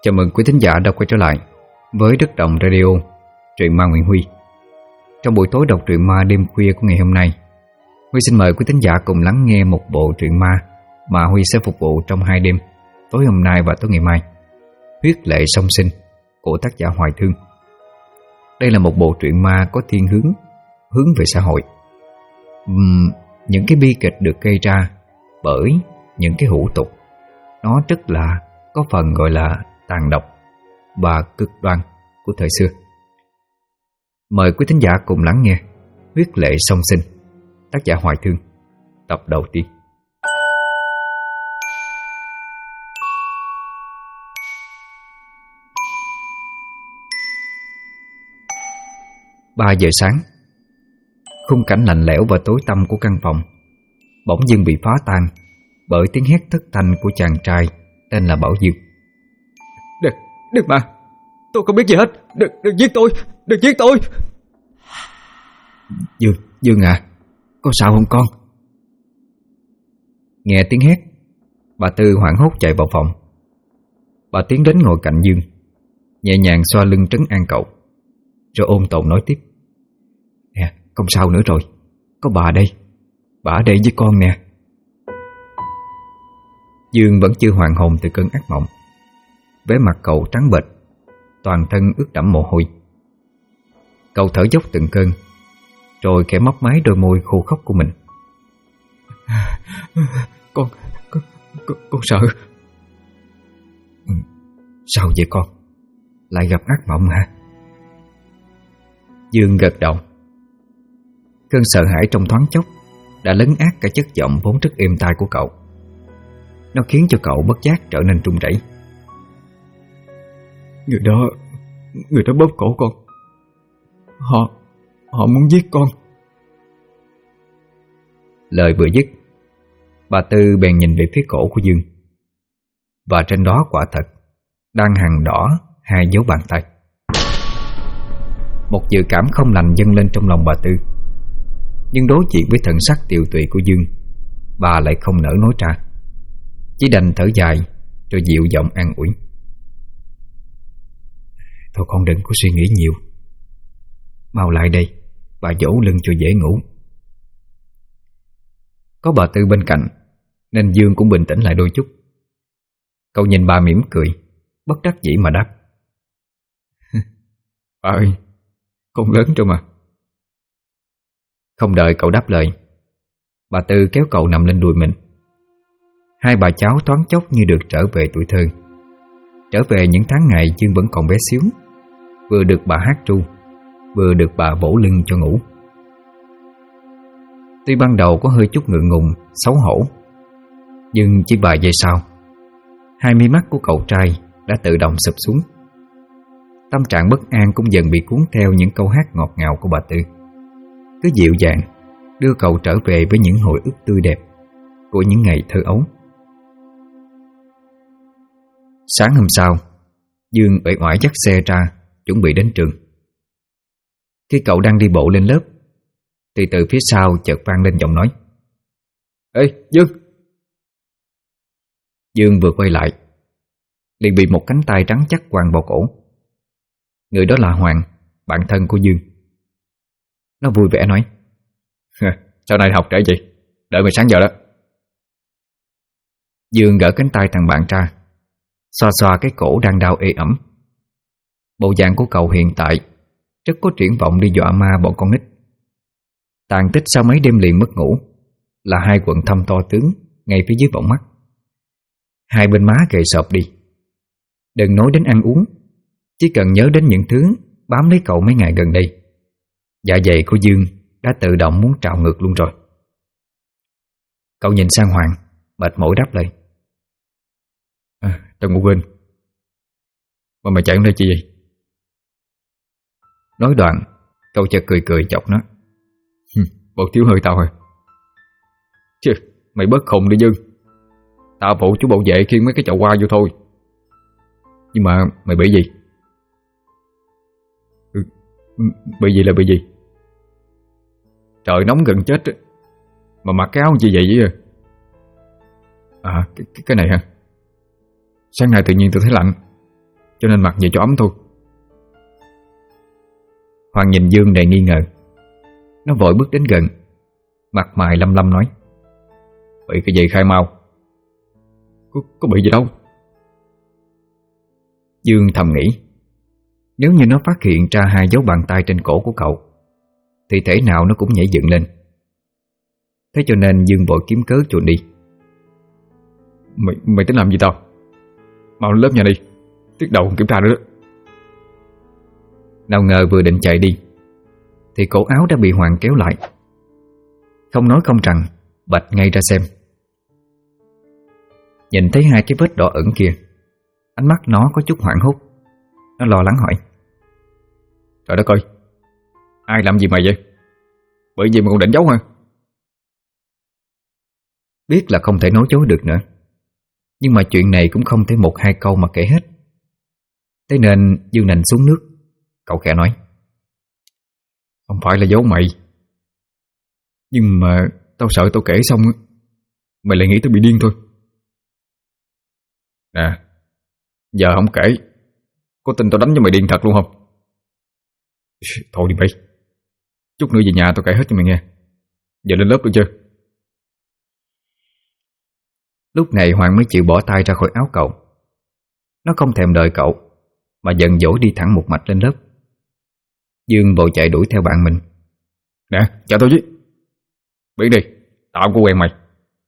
Chào mừng quý thính giả đã quay trở lại với Đất Động Radio, truyện ma Nguyễn Huy. Trong buổi tối đọc truyện ma đêm khuya của ngày hôm nay, Huy xin mời quý thính giả cùng lắng nghe một bộ truyện ma mà Huy sẽ phục vụ trong 2 đêm, tối hôm nay và tối ngày mai. Huyết lệ song sinh của tác giả Hoài Thương. Đây là một bộ truyện ma có thiên hướng về xã hội. Những cái bi kịch được gây ra bởi những cái hủ tục, nó rất là có phần gọi là tàn độc và cực đoan của thời xưa. Mời quý thính giả cùng lắng nghe Huyết lệ song sinh, tác giả Hoài Thương, tập đầu tiên. Ba giờ sáng, khung cảnh lạnh lẽo và tối tăm của căn phòng bỗng dưng bị phá tan bởi tiếng hét thất thanh của chàng trai tên là Bảo Dương. Đừng mà, tôi không biết gì hết. Đừng giết tôi, đừng giết tôi. Dương à, có sao không con? Nghe tiếng hét, bà Tư hoảng hốt chạy vào phòng. Bà tiến đến ngồi cạnh Dương, nhẹ nhàng xoa lưng trấn an cậu, rồi ôn tồn nói tiếp. Nè, không sao nữa rồi, có bà đây. Bà ở đây với con nè. Dương vẫn chưa hoàn hồn từ cơn ác mộng. Vẻ mặt cậu trắng bệch, toàn thân ướt đẫm mồ hôi. Cậu thở dốc từng cơn, rồi khẽ mấp máy đôi môi khô khốc của mình. Con sợ. Sao vậy con? Lại gặp ác mộng hả? Dương gật đầu. Cơn sợ hãi trong thoáng chốc đã lấn át cả chất giọng vốn rất êm tai của cậu. Nó khiến cho cậu bất giác trở nên run rẩy. Người đó bóp cổ con. Họ muốn giết con. Lời vừa dứt, bà Tư bèn nhìn về phía cổ của Dương, và trên đó quả thật đang hằn đỏ 2 dấu bàn tay. Một dự cảm không lành dâng lên trong lòng bà Tư, nhưng đối diện với thần sắc tiều tụy của Dương, bà lại không nỡ nói ra, chỉ đành thở dài rồi dịu giọng an ủi. Thôi con đừng có suy nghĩ nhiều, mau lại đây, bà dỗ lưng cho dễ ngủ. Có bà Tư bên cạnh nên Dương cũng bình tĩnh lại đôi chút. Cậu nhìn bà mỉm cười, bất đắc dĩ mà đáp. Bà ơi, con lớn rồi mà. Không đợi cậu đáp lời, bà Tư kéo cậu nằm lên đùi mình. Hai bà cháu thoáng chốc như được trở về tuổi thơ, trở về những tháng ngày Dương vẫn còn bé xíu, vừa được bà hát ru, vừa được bà vỗ lưng cho ngủ. Tuy ban đầu có hơi chút ngượng ngùng, xấu hổ, nhưng chỉ vài giây sau, hai mí mắt của cậu trai đã tự động sụp xuống. Tâm trạng bất an cũng dần bị cuốn theo những câu hát ngọt ngào của bà Tư, cứ dịu dàng đưa cậu trở về với những hồi ức tươi đẹp của những ngày thơ ấu. Sáng hôm sau, Dương uể oải dắt xe ra chuẩn bị đến trường. Khi cậu đang đi bộ lên lớp thì từ phía sau chợt vang lên giọng nói. Ê Dương! Dương vừa quay lại liền bị một cánh tay trắng chắc quàng vào cổ. Người đó là Hoàng, bạn thân của Dương. Nó vui vẻ nói. Sau này học trễ gì? Đợi mày sáng giờ đó. Dương gỡ cánh tay thằng bạn ra, xoa xoa cái cổ đang đau ê ẩm. Bộ dạng của cậu hiện tại rất có triển vọng đi dọa ma bọn con nít. Tàn tích sau mấy đêm liền mất ngủ là 2 quầng thâm to tướng ngay phía dưới võng mắt. 2 bên má gầy sộp đi. Đừng nói đến ăn uống, chỉ cần nhớ đến những thứ bám lấy cậu mấy ngày gần đây, dạ dày của Dương đã tự động muốn trào ngược luôn rồi. Cậu nhìn sang Hoàng, mệt mỏi đáp lời. Tao ngủ quên. Mà mày chạy đến đây chi vậy? Nói đoạn, cậu chợt cười chọc nó. Bộ thiếu hơi tao rồi. Chứ, mày bớt khùng đi Dương. Tao phụ chú bảo vệ khiêng mấy cái chậu hoa vô thôi. Nhưng mà mày bị gì? Bị gì là bị gì? Trời nóng gần chết mà mặc cái áo gì vậy vậy? Cái này hả? Sáng nay tự nhiên tôi thấy lạnh, cho nên mặc vậy cho ấm thôi. Hoàng nhìn Dương đầy nghi ngờ. Nó vội bước đến gần, mặt mày lăm lăm nói: Bị cái gì khai mau? Có bị gì đâu. Dương thầm nghĩ, nếu như nó phát hiện ra 2 dấu bàn tay trên cổ của cậu thì thể nào nó cũng nhảy dựng lên. Thế cho nên Dương vội kiếm cớ chuồn đi. Mày tính làm gì tao? Mau lên lớp nhà đi, tiết đầu kiểm tra nữa đó. Nào ngờ vừa định chạy đi thì cổ áo đã bị Hoàng kéo lại. Không nói không rằng, bạch ngay ra xem. Nhìn thấy 2 cái vết đỏ ẩn kia, ánh mắt nó có chút hoảng hốt. Nó lo lắng hỏi: Trời đất ơi, ai làm gì mày vậy? Bởi vì mày còn định giấu hả? Biết là không thể nói dối được nữa, nhưng mà chuyện này cũng không thể 1-2 câu mà kể hết. Thế nên Dương nành xuống nước. Cậu khẽ nói: Không phải là giấu mày, nhưng mà tao sợ tao kể xong mày lại nghĩ tao bị điên thôi. Nè, giờ không kể, có tin tao đánh cho mày điên thật luôn không? Thôi đi bay, chút nữa về nhà tao kể hết cho mày nghe. Giờ lên lớp được chưa? Lúc này Hoàng mới chịu bỏ tay ra khỏi áo cậu. Nó không thèm đợi cậu mà giận dỗi đi thẳng một mạch lên lớp. Dương vội chạy đuổi theo bạn mình: Nè, chào tao chứ. Biết đi, tao không có quen mày.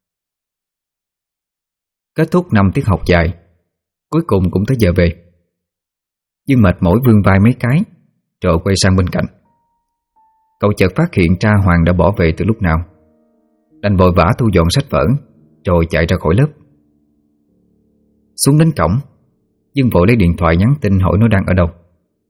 Kết thúc 5 tiết học dài, cuối cùng cũng tới giờ về. Dương mệt mỏi vươn vai mấy cái rồi quay sang bên cạnh. Cậu chợt phát hiện ra Hoàng đã bỏ về từ lúc nào. Đành vội vã thu dọn sách vở rồi chạy ra khỏi lớp. Xuống đến cổng, Dương vội lấy điện thoại nhắn tin hỏi nó đang ở đâu.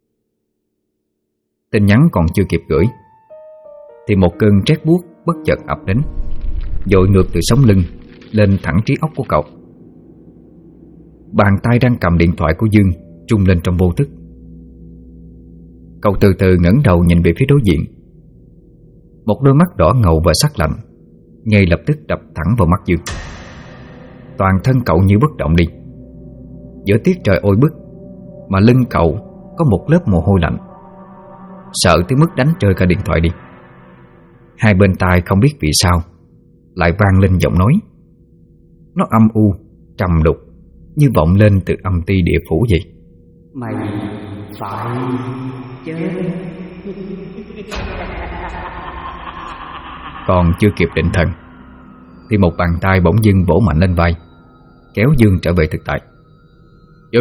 Tin nhắn còn chưa kịp gửi thì một cơn rét buốt bất chợt ập đến, dội ngược từ sống lưng lên thẳng trí óc của cậu. Bàn tay đang cầm điện thoại của Dương rung lên trong vô thức. Cậu từ từ ngẩng đầu nhìn về phía đối diện. Một đôi mắt đỏ ngầu và sắc lạnh ngay lập tức đập thẳng vào mắt Dương. Toàn thân cậu như bất động đi. Giữa tiết trời oi bức mà lưng cậu có một lớp mồ hôi lạnh. Sợ tới mức đánh rơi cả điện thoại đi. Hai bên tai không biết vì sao lại vang lên giọng nói. Nó âm u, trầm đục, như vọng lên từ âm ti địa phủ vậy. Mày phải chết. Còn chưa kịp định thần thì một bàn tay bỗng dưng vỗ mạnh lên vai, kéo Dương trở về thực tại. Dương!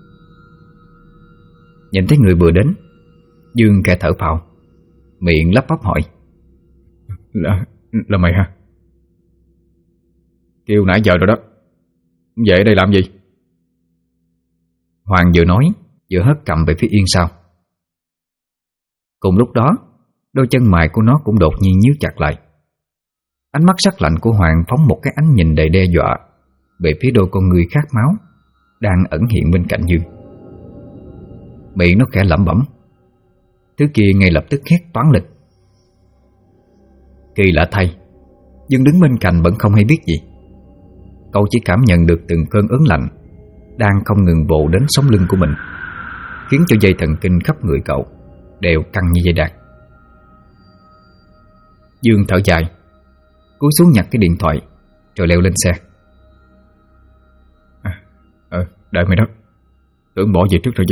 Nhìn thấy người vừa đến, Dương khẽ thở phào, miệng lắp bắp hỏi: Là mày hả? Kêu nãy giờ rồi đó. Vậy ở đây làm gì? Hoàng vừa nói vừa hất cầm về phía Yên sau. Cùng lúc đó, đôi chân mày của nó cũng đột nhiên nhíu chặt lại. Ánh mắt sắc lạnh của Hoàng phóng một cái ánh nhìn đầy đe dọa về phía đôi con người khát máu đang ẩn hiện bên cạnh Dương. Miệng nó khẽ lẩm bẩm, thứ kia ngay lập tức hét toáng lên. Kỳ lạ thay, Dương đứng bên cạnh vẫn không hay biết gì. Cậu chỉ cảm nhận được từng cơn ớn lạnh đang không ngừng vồ đến sống lưng của mình, khiến cho dây thần kinh khắp người cậu đều căng như dây đàn. Dương thở dài, cúi xuống nhặt cái điện thoại rồi leo lên xe. Đợi mày đó, tưởng bỏ về trước rồi chứ.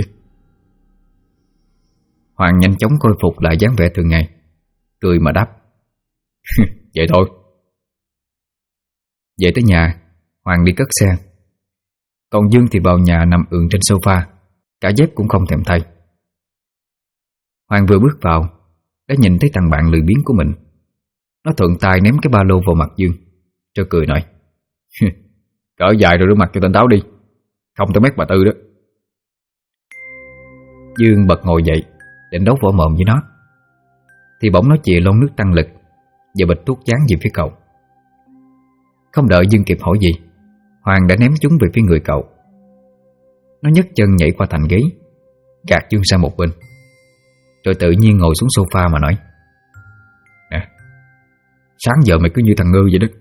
Hoàng nhanh chóng khôi phục lại dáng vẻ thường ngày, cười mà đáp: Vậy thôi. Về tới nhà, Hoàng đi cất xe. Còn Dương thì vào nhà nằm ườn trên sofa, cả dép cũng không thèm thay. Hoàng vừa bước vào đã nhìn thấy thằng bạn lười biếng của mình. Nó thuận tay ném cái ba lô vào mặt Dương, rồi cười nói: Cỡ dài rồi rửa mặt cho tỉnh táo đi, không tới mét bà Tư đó. Dương bật ngồi dậy định đấu võ mồm với nó, thì bỗng nó chìa lon nước tăng lực và bịch thuốc dán về phía cậu. Không đợi Dương kịp hỏi gì, Hoàng đã ném chúng về phía người cậu. Nó nhấc chân nhảy qua thành ghế, gạt Dương sang một bên, rồi tự nhiên ngồi xuống sofa mà nói: Nè, sáng giờ mày cứ như thằng ngơ vậy đó.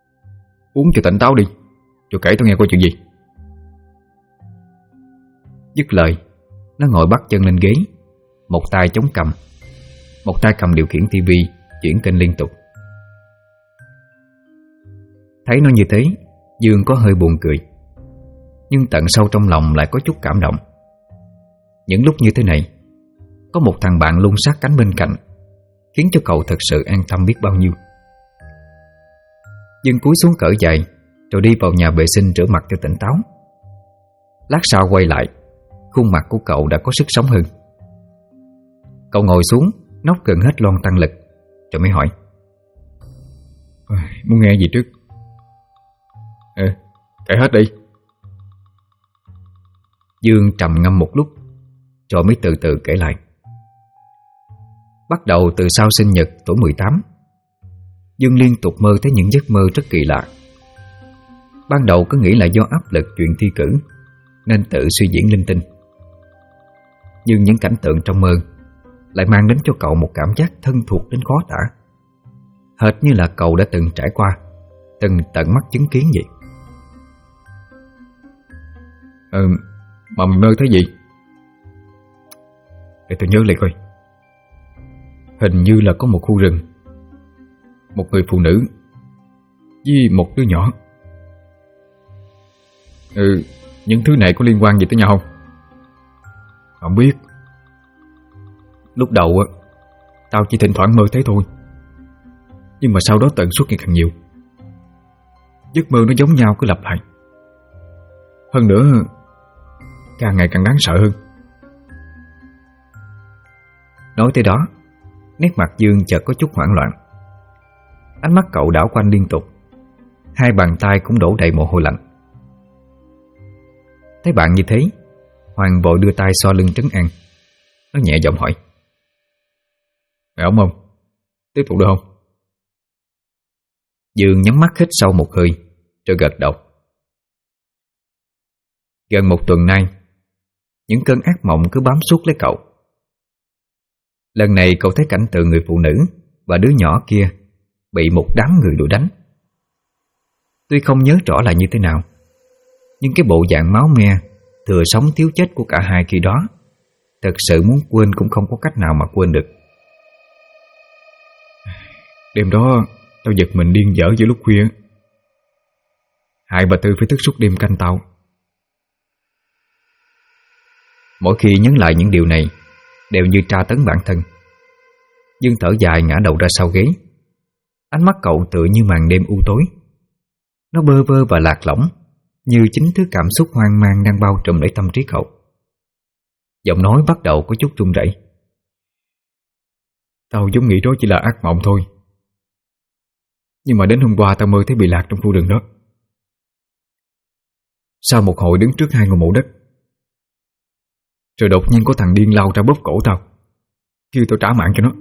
Uống cho tỉnh táo đi, rồi kể tao nghe coi chuyện gì. Dứt lời, nó ngồi bắt chân lên ghế, một tay chống cằm, một tay cầm điều khiển tivi, chuyển kênh liên tục. Thấy nó như thế, Dương có hơi buồn cười, nhưng tận sâu trong lòng lại có chút cảm động. Những lúc như thế này, có một thằng bạn luôn sát cánh bên cạnh, khiến cho cậu thật sự an tâm biết bao nhiêu. Dương cúi xuống cởi giày, rồi đi vào nhà vệ sinh rửa mặt cho tỉnh táo. Lát sau quay lại, khuôn mặt của cậu đã có sức sống hơn. Cậu ngồi xuống, nốc gần hết lon tăng lực, rồi mới hỏi: Muốn nghe gì trước? Kể hết đi. Dương trầm ngâm một lúc, rồi mới từ từ kể lại. Bắt đầu từ sau sinh nhật tuổi 18, Dương liên tục mơ thấy những giấc mơ rất kỳ lạ. Ban đầu cứ nghĩ là do áp lực chuyện thi cử nên tự suy diễn linh tinh. Nhưng những cảnh tượng trong mơ lại mang đến cho cậu một cảm giác thân thuộc đến khó tả, hệt như là cậu đã từng trải qua, từng tận mắt chứng kiến vậy. Mà mình mơ thấy gì? Để tôi nhớ lại coi. Hình như là có một khu rừng, một người phụ nữ với một đứa nhỏ. Những thứ này có liên quan gì tới nhau không? Không biết. Lúc đầu tao chỉ thỉnh thoảng mơ thấy thôi, nhưng mà sau đó tần suất ngày càng nhiều. Giấc mơ nó giống nhau cứ lặp lại. Hơn nữa càng ngày càng đáng sợ hơn. Nói tới đó, nét mặt Dương chợt có chút hoảng loạn. Ánh mắt cậu đảo quanh liên tục, hai bàn tay cũng đổ đầy mồ hôi lạnh. Thấy bạn như thế, Hoàng vội đưa tay xoa lưng trấn an. Nó nhẹ giọng hỏi: Mày ổn không? Tiếp tục được không? Dương nhắm mắt hít sâu một hơi, rồi gật đầu. Gần một tuần nay, những cơn ác mộng cứ bám suốt lấy cậu. Lần này cậu thấy cảnh tượng người phụ nữ và đứa nhỏ kia bị một đám người đuổi đánh. Tuy không nhớ rõ là như thế nào, nhưng cái bộ dạng máu me, thừa sống thiếu chết của cả hai khi đó, thật sự muốn quên cũng không có cách nào mà quên được. Đêm đó tao giật mình điên dở giữa lúc khuya. Hai bà Tư phải thức suốt đêm canh tao. Mỗi khi nhớ lại những điều này, đều như tra tấn bản thân. Dương thở dài ngã đầu ra sau ghế. Ánh mắt cậu tựa như màn đêm u tối. Nó bơ vơ và lạc lõng, như chính thứ cảm xúc hoang mang đang bao trùm lấy tâm trí cậu. Giọng nói bắt đầu có chút run rẩy. Tao giống nghĩ đó chỉ là ác mộng thôi, nhưng mà đến hôm qua tao mơ thấy bị lạc trong khu rừng đó. Sau một hồi đứng trước hai ngôi mộ đất, rồi đột nhiên có thằng điên lao ra bóp cổ tao, kêu tao trả mạng cho nó.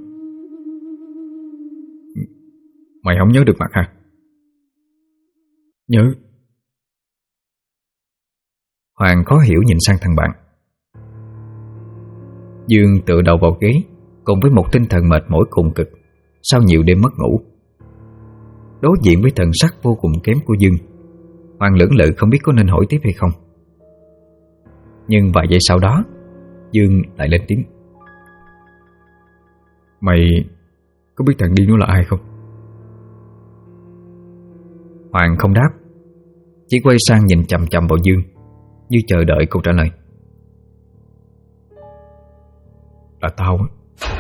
Mày không nhớ được mặt hả? Nhớ. Hoàng khó hiểu nhìn sang thằng bạn. Dương tựa đầu vào ghế, cùng với một tinh thần mệt mỏi cùng cực sau nhiều đêm mất ngủ. Đối diện với thần sắc vô cùng kém của Dương, Hoàng lưỡng lự không biết có nên hỏi tiếp hay không. Nhưng vài giây sau đó, Dương lại lên tiếng: Mày có biết thằng điên nó là ai không? Hoàng không đáp, chỉ quay sang nhìn chằm chằm vào Dương, như chờ đợi câu trả lời. Là tao á.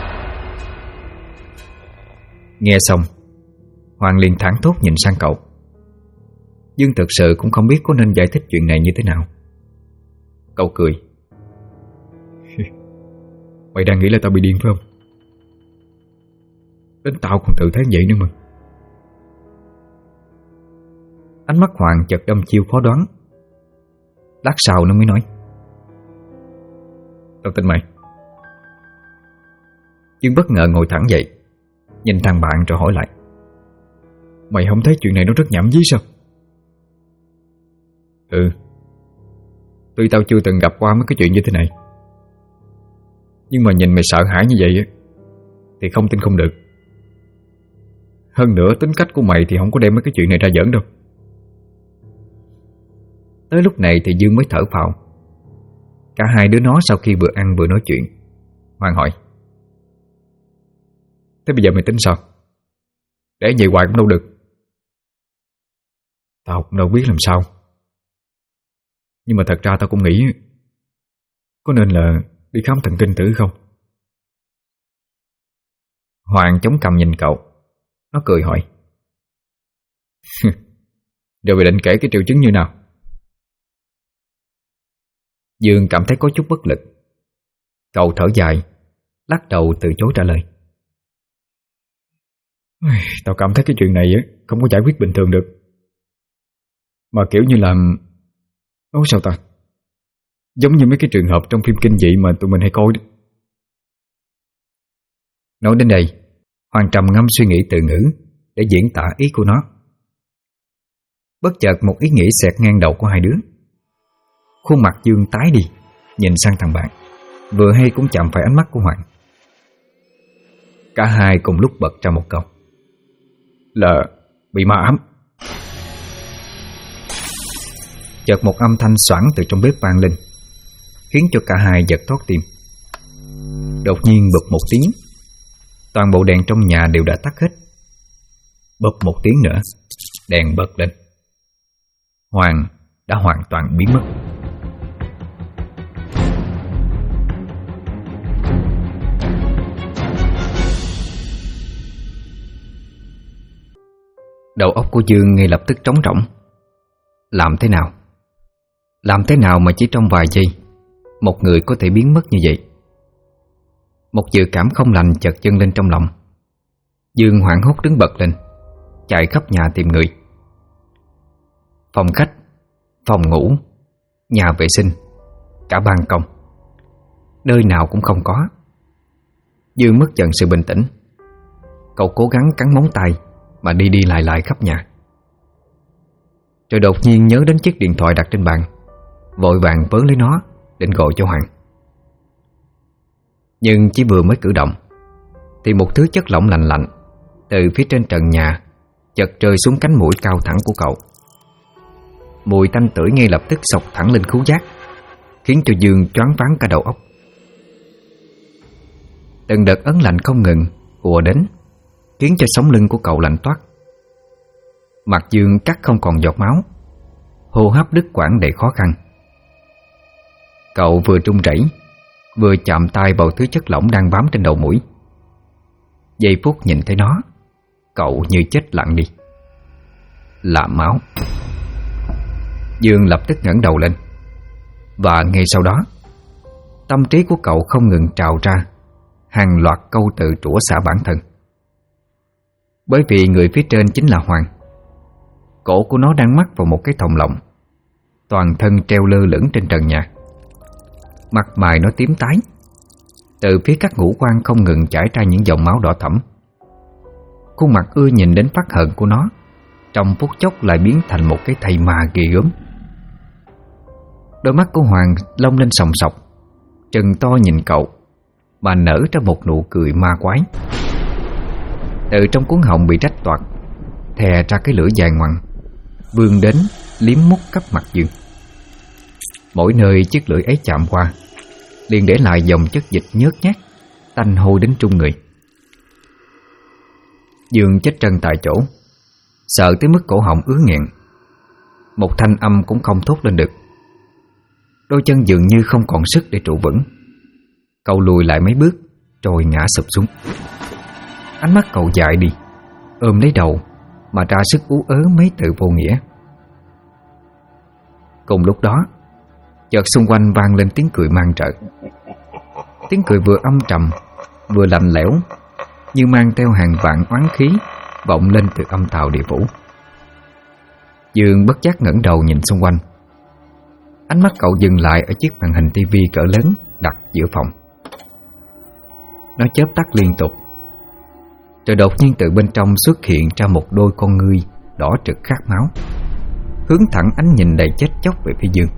Nghe xong, Hoàng liền thẳng thốt nhìn sang cậu. Dương thực sự cũng không biết có nên giải thích chuyện này như thế nào. Cậu cười. Mày đang nghĩ là tao bị điên phải không? Đến tao còn tự thấy vậy nữa mà. Ánh mắt Hoàng chợt đăm chiêu khó đoán. Lát sau nó mới nói: Tao tin mày. Dương bất ngờ ngồi thẳng dậy, nhìn thằng bạn rồi hỏi lại: Mày không thấy chuyện này nó rất nhảm nhí sao? Tuy tao chưa từng gặp qua mấy cái chuyện như thế này, nhưng mà nhìn mày sợ hãi như vậy thì không tin không được. Hơn nữa tính cách của mày thì không có đem mấy cái chuyện này ra giỡn đâu. Tới lúc này thì Dương mới thở phào. Cả hai đứa nó sau khi vừa ăn vừa nói chuyện. Hoàng hỏi: Thế bây giờ mày tính sao? Để vậy hoài cũng đâu được. Tao cũng đâu biết làm sao. Nhưng mà thật ra tao cũng nghĩ có nên là đi khám thần kinh thử không? Hoàng chống cằm nhìn cậu. Nó cười hỏi: Giờ mày định kể cái triệu chứng như nào? Dương cảm thấy có chút bất lực. Cậu thở dài, lắc đầu từ chối trả lời. Tao cảm thấy cái chuyện này không có giải quyết bình thường được. Mà kiểu như là, nói sao ta, giống như mấy cái trường hợp trong phim kinh dị mà tụi mình hay coi đó. Nói đến đây, Hoàng trầm ngâm suy nghĩ từ ngữ để diễn tả ý của nó. Bất chợt một ý nghĩ xẹt ngang đầu của hai đứa. Khuôn mặt Dương tái đi, nhìn sang thằng bạn, vừa hay cũng chạm phải ánh mắt của Hoàng. Cả hai cùng lúc bật ra một câu: Là bị ma ám. Chợt một âm thanh xoảng từ trong bếp vang lên, khiến cho cả hai giật thót tim. Đột nhiên bụp một tiếng, toàn bộ đèn trong nhà đều đã tắt hết. Bụp một tiếng nữa, đèn bật lên. Hoàng đã hoàn toàn biến mất. Đầu óc của Dương ngay lập tức trống rỗng. Làm thế nào? Làm thế nào mà chỉ trong vài giây một người có thể biến mất như vậy? Một dự cảm không lành chợt dâng lên trong lòng. Dương hoảng hốt đứng bật lên, chạy khắp nhà tìm người. Phòng khách, phòng ngủ, nhà vệ sinh, cả ban công, nơi nào cũng không có. Dương mất dần sự bình tĩnh. Cậu cố gắng cắn móng tay mà đi đi lại lại khắp nhà. Rồi đột nhiên nhớ đến chiếc điện thoại đặt trên bàn, vội vàng vớ lấy nó định gọi cho Hoàng. Nhưng chỉ vừa mới cử động thì một thứ chất lỏng lạnh lạnh từ phía trên trần nhà chợt rơi xuống cánh mũi cao thẳng của cậu. Mùi tanh tưởi ngay lập tức xộc thẳng lên khứu giác, khiến cho Dương choáng váng cả đầu óc. Từng đợt ớn lạnh không ngừng ùa đến, khiến cho sống lưng của cậu lạnh toát. Mặt Dương cắt không còn giọt máu, hô hấp đứt quãng đầy khó khăn. Cậu vừa run rẩy, vừa chạm tay vào thứ chất lỏng đang bám trên đầu mũi. Giây phút nhìn thấy nó, cậu như chết lặng đi. Là máu. Dương lập tức ngẩng đầu lên, và ngay sau đó, tâm trí của cậu không ngừng trào ra hàng loạt câu tự trủa xả bản thân. Bởi vì người phía trên chính là Hoàng. Cổ của nó đang mắc vào một cái thòng lọng, toàn thân treo lơ lửng trên trần nhà. Mặt mày nó tím tái, từ phía các ngũ quan không ngừng chảy ra những dòng máu đỏ thẫm. Khuôn mặt ưa nhìn đến phát hận của nó trong phút chốc lại biến thành một cái thây ma ghê gớm. Đôi mắt của Hoàng long lên sòng sọc, trừng to nhìn cậu mà nở ra một nụ cười ma quái. Từ trong cuống họng bị rách toạc thè ra cái lưỡi dài ngoằng, vươn đến liếm mút khắp mặt Dương. Mỗi nơi chiếc lưỡi ấy chạm qua liền để lại dòng chất dịch nhớt nhát, tanh hôi đến trung người. Dương chết chân tại chỗ, sợ tới mức cổ họng ứ nghẹn, một thanh âm cũng không thốt lên được. Đôi chân dường như không còn sức để trụ vững. Cậu lùi lại mấy bước rồi ngã sụp xuống. Ánh mắt cậu dại đi, ôm lấy đầu mà ra sức ú ớ mấy từ vô nghĩa. Cùng lúc đó, chợt xung quanh vang lên tiếng cười man rợ. Tiếng cười vừa âm trầm, vừa lạnh lẽo, như mang theo hàng vạn oán khí vọng lên từ âm tào địa phủ. Dương bất giác ngẩng đầu nhìn xung quanh. Ánh mắt cậu dừng lại ở chiếc màn hình tivi cỡ lớn đặt giữa phòng. Nó chớp tắt liên tục, rồi đột nhiên từ bên trong xuất hiện ra một đôi con ngươi đỏ trực khát máu, hướng thẳng ánh nhìn đầy chết chóc về phía Dương.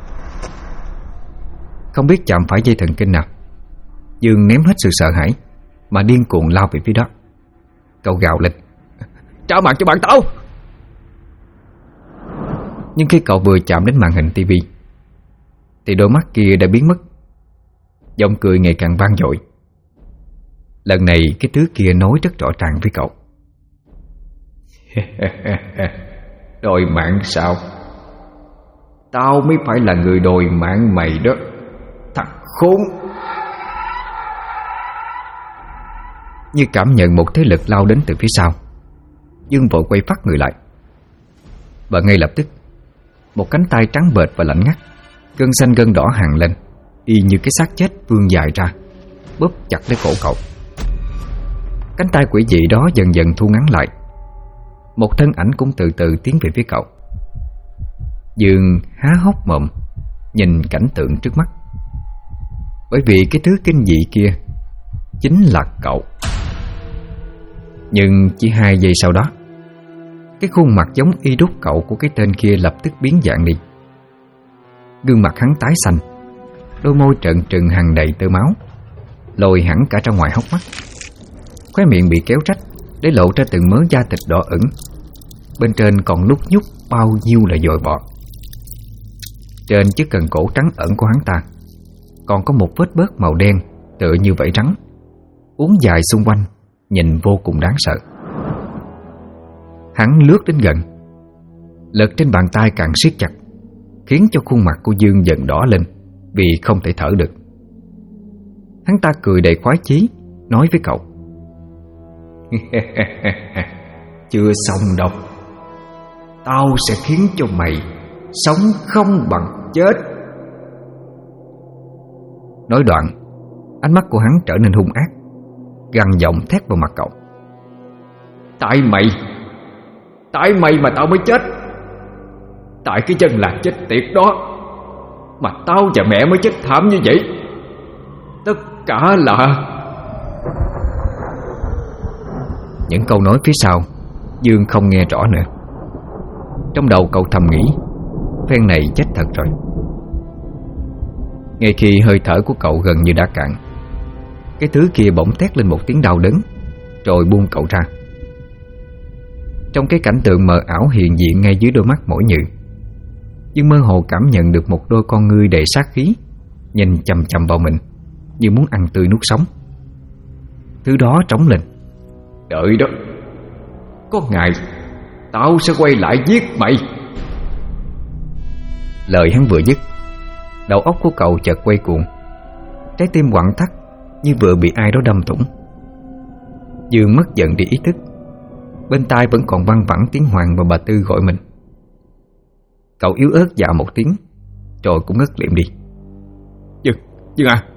Không biết chạm phải dây thần kinh nào, Dương ném hết sự sợ hãi mà điên cuồng lao về phía đó. Cậu gào lên: "Trả mạng cho bạn tao!" Nhưng khi cậu vừa chạm đến màn hình tivi, thì đôi mắt kia đã biến mất. Giọng cười ngày càng vang dội. Lần này cái thứ kia nói rất rõ ràng với cậu. Đòi mạng sao? Tao mới phải là người đòi mạng mày đó, thằng khốn. Như cảm nhận một thế lực lao đến từ phía sau, Dương vội quay phát người lại. Và ngay lập tức, một cánh tay trắng bệch và lạnh ngắt, gân xanh gân đỏ hằn lên, y như cái xác chết vươn dài ra, bóp chặt lấy cổ cậu. Cánh tay quỷ dị đó dần dần thu ngắn lại. Một thân ảnh cũng từ từ tiến về phía cậu. Dương há hốc mồm nhìn cảnh tượng trước mắt, bởi vì cái thứ kinh dị kia chính là cậu. Nhưng chỉ 2 giây sau đó, cái khuôn mặt giống y đúc cậu của cái tên kia lập tức biến dạng đi. Gương mặt hắn tái xanh, đôi môi trợn trừng hằn đầy tơ máu, lồi hẳn cả ra ngoài hốc mắt. Khóe miệng bị kéo rách để lộ ra từng mớ da thịt đỏ ửng, bên trên còn nút nhúc bao nhiêu là dồi bọ. Trên chiếc cần cổ trắng ẩn của hắn ta còn có một vết bớt màu đen tựa như vảy rắn uốn dài xung quanh, nhìn vô cùng đáng sợ. Hắn lướt đến gần, lực trên bàn tay càng siết chặt, khiến cho khuôn mặt của Dương dần đỏ lên vì không thể thở được. Hắn ta cười đầy khoái chí, nói với cậu: Chưa xong đâu, tao sẽ khiến cho mày sống không bằng chết. Nói đoạn, ánh mắt của hắn trở nên hung ác, gằn giọng thét vào mặt cậu: Tại mày mà tao mới chết. Tại cái chân lạc chết tiệt đó mà tao và mẹ mới chết thảm như vậy. Tất cả là... Những câu nói phía sau Dương không nghe rõ nữa. Trong đầu cậu thầm nghĩ, phen này chết thật rồi. Ngay khi hơi thở của cậu gần như đã cạn, cái thứ kia bỗng thét lên một tiếng đau đớn, rồi buông cậu ra. Trong cái cảnh tượng mờ ảo hiện diện ngay dưới đôi mắt mỗi nhự, Dương mơ hồ cảm nhận được một đôi con ngươi đầy sát khí nhìn chằm chằm vào mình, như muốn ăn tươi nuốt sống. Thứ đó trống lên: Đợi đó, có ngày tao sẽ quay lại giết mày. Lời hắn vừa dứt, đầu óc của cậu chợt quay cuồng, trái tim quặn thắt như vừa bị ai đó đâm thủng. Dương mất dần đi ý thức, bên tai vẫn còn văng vẳng tiếng Hoàng và bà Tư gọi mình. Cậu yếu ớt dạ một tiếng, rồi cũng ngất liệm đi. Dương à!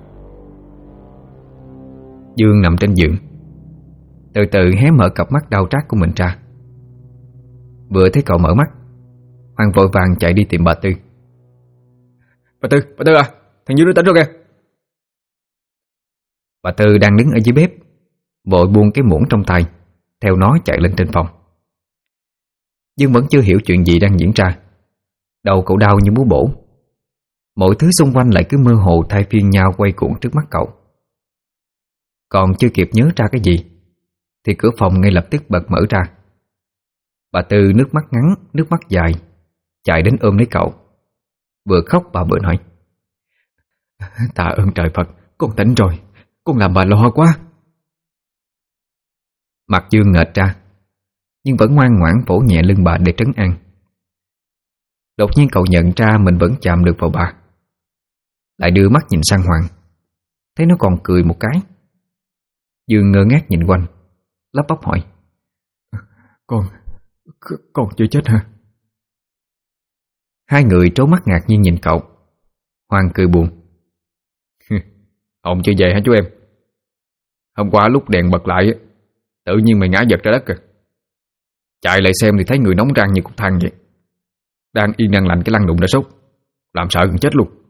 Dương nằm trên giường, từ từ hé mở cặp mắt đau rát của mình ra. Vừa thấy cậu mở mắt, Hoàng vội vàng chạy đi tìm bà Tư. Bà Tư à, thằng Dương nó tỉnh rồi kìa. Bà Tư đang đứng ở dưới bếp, vội buông cái muỗng trong tay, theo nó chạy lên trên phòng. Dương vẫn chưa hiểu chuyện gì đang diễn ra. Đầu cậu đau như búa bổ. Mọi thứ xung quanh lại cứ mơ hồ thay phiên nhau quay cuồng trước mắt cậu. Còn chưa kịp nhớ ra cái gì thì cửa phòng ngay lập tức bật mở ra. Bà Tư nước mắt ngắn, nước mắt dài chạy đến ôm lấy cậu, vừa khóc bà vừa nói: Tạ ơn trời Phật, con tỉnh rồi, con làm bà lo quá. Mặt Dương nghệt ra, nhưng vẫn ngoan ngoãn vỗ nhẹ lưng bà để trấn an. Đột nhiên cậu nhận ra mình vẫn chạm được vào bà, lại đưa mắt nhìn sang Hoàng, thấy nó còn cười một cái. Dương ngơ ngác nhìn quanh, lắp bắp hỏi: Con chưa chết hả? Hai người trố mắt ngạc nhiên nhìn cậu. Hoàng cười buồn: Ông chưa về hả chú em? Hôm qua lúc đèn bật lại, tự nhiên mày ngã giật ra đất kìa. Chạy lại xem thì thấy người nóng rang như cục than vậy, đang yên đang lành cái lăn đụng đã sốt, làm sợ gần chết luôn.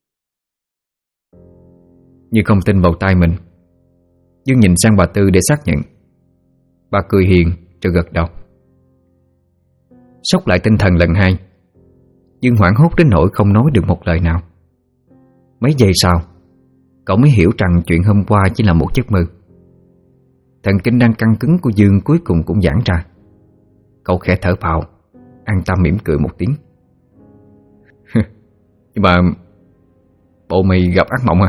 Như không tin vào tai mình, Dương nhìn sang bà Tư để xác nhận. Bà cười hiền rồi gật đầu. Sốc lại tinh thần lần hai, Dương hoảng hốt đến nỗi không nói được một lời nào. Mấy giây sau, cậu mới hiểu rằng chuyện hôm qua chỉ là một giấc mơ. Thần kinh đang căng cứng của Dương cuối cùng cũng giãn ra. Cậu khẽ thở phào, an tâm mỉm cười một tiếng. Nhưng mà bộ mày gặp ác mộng à?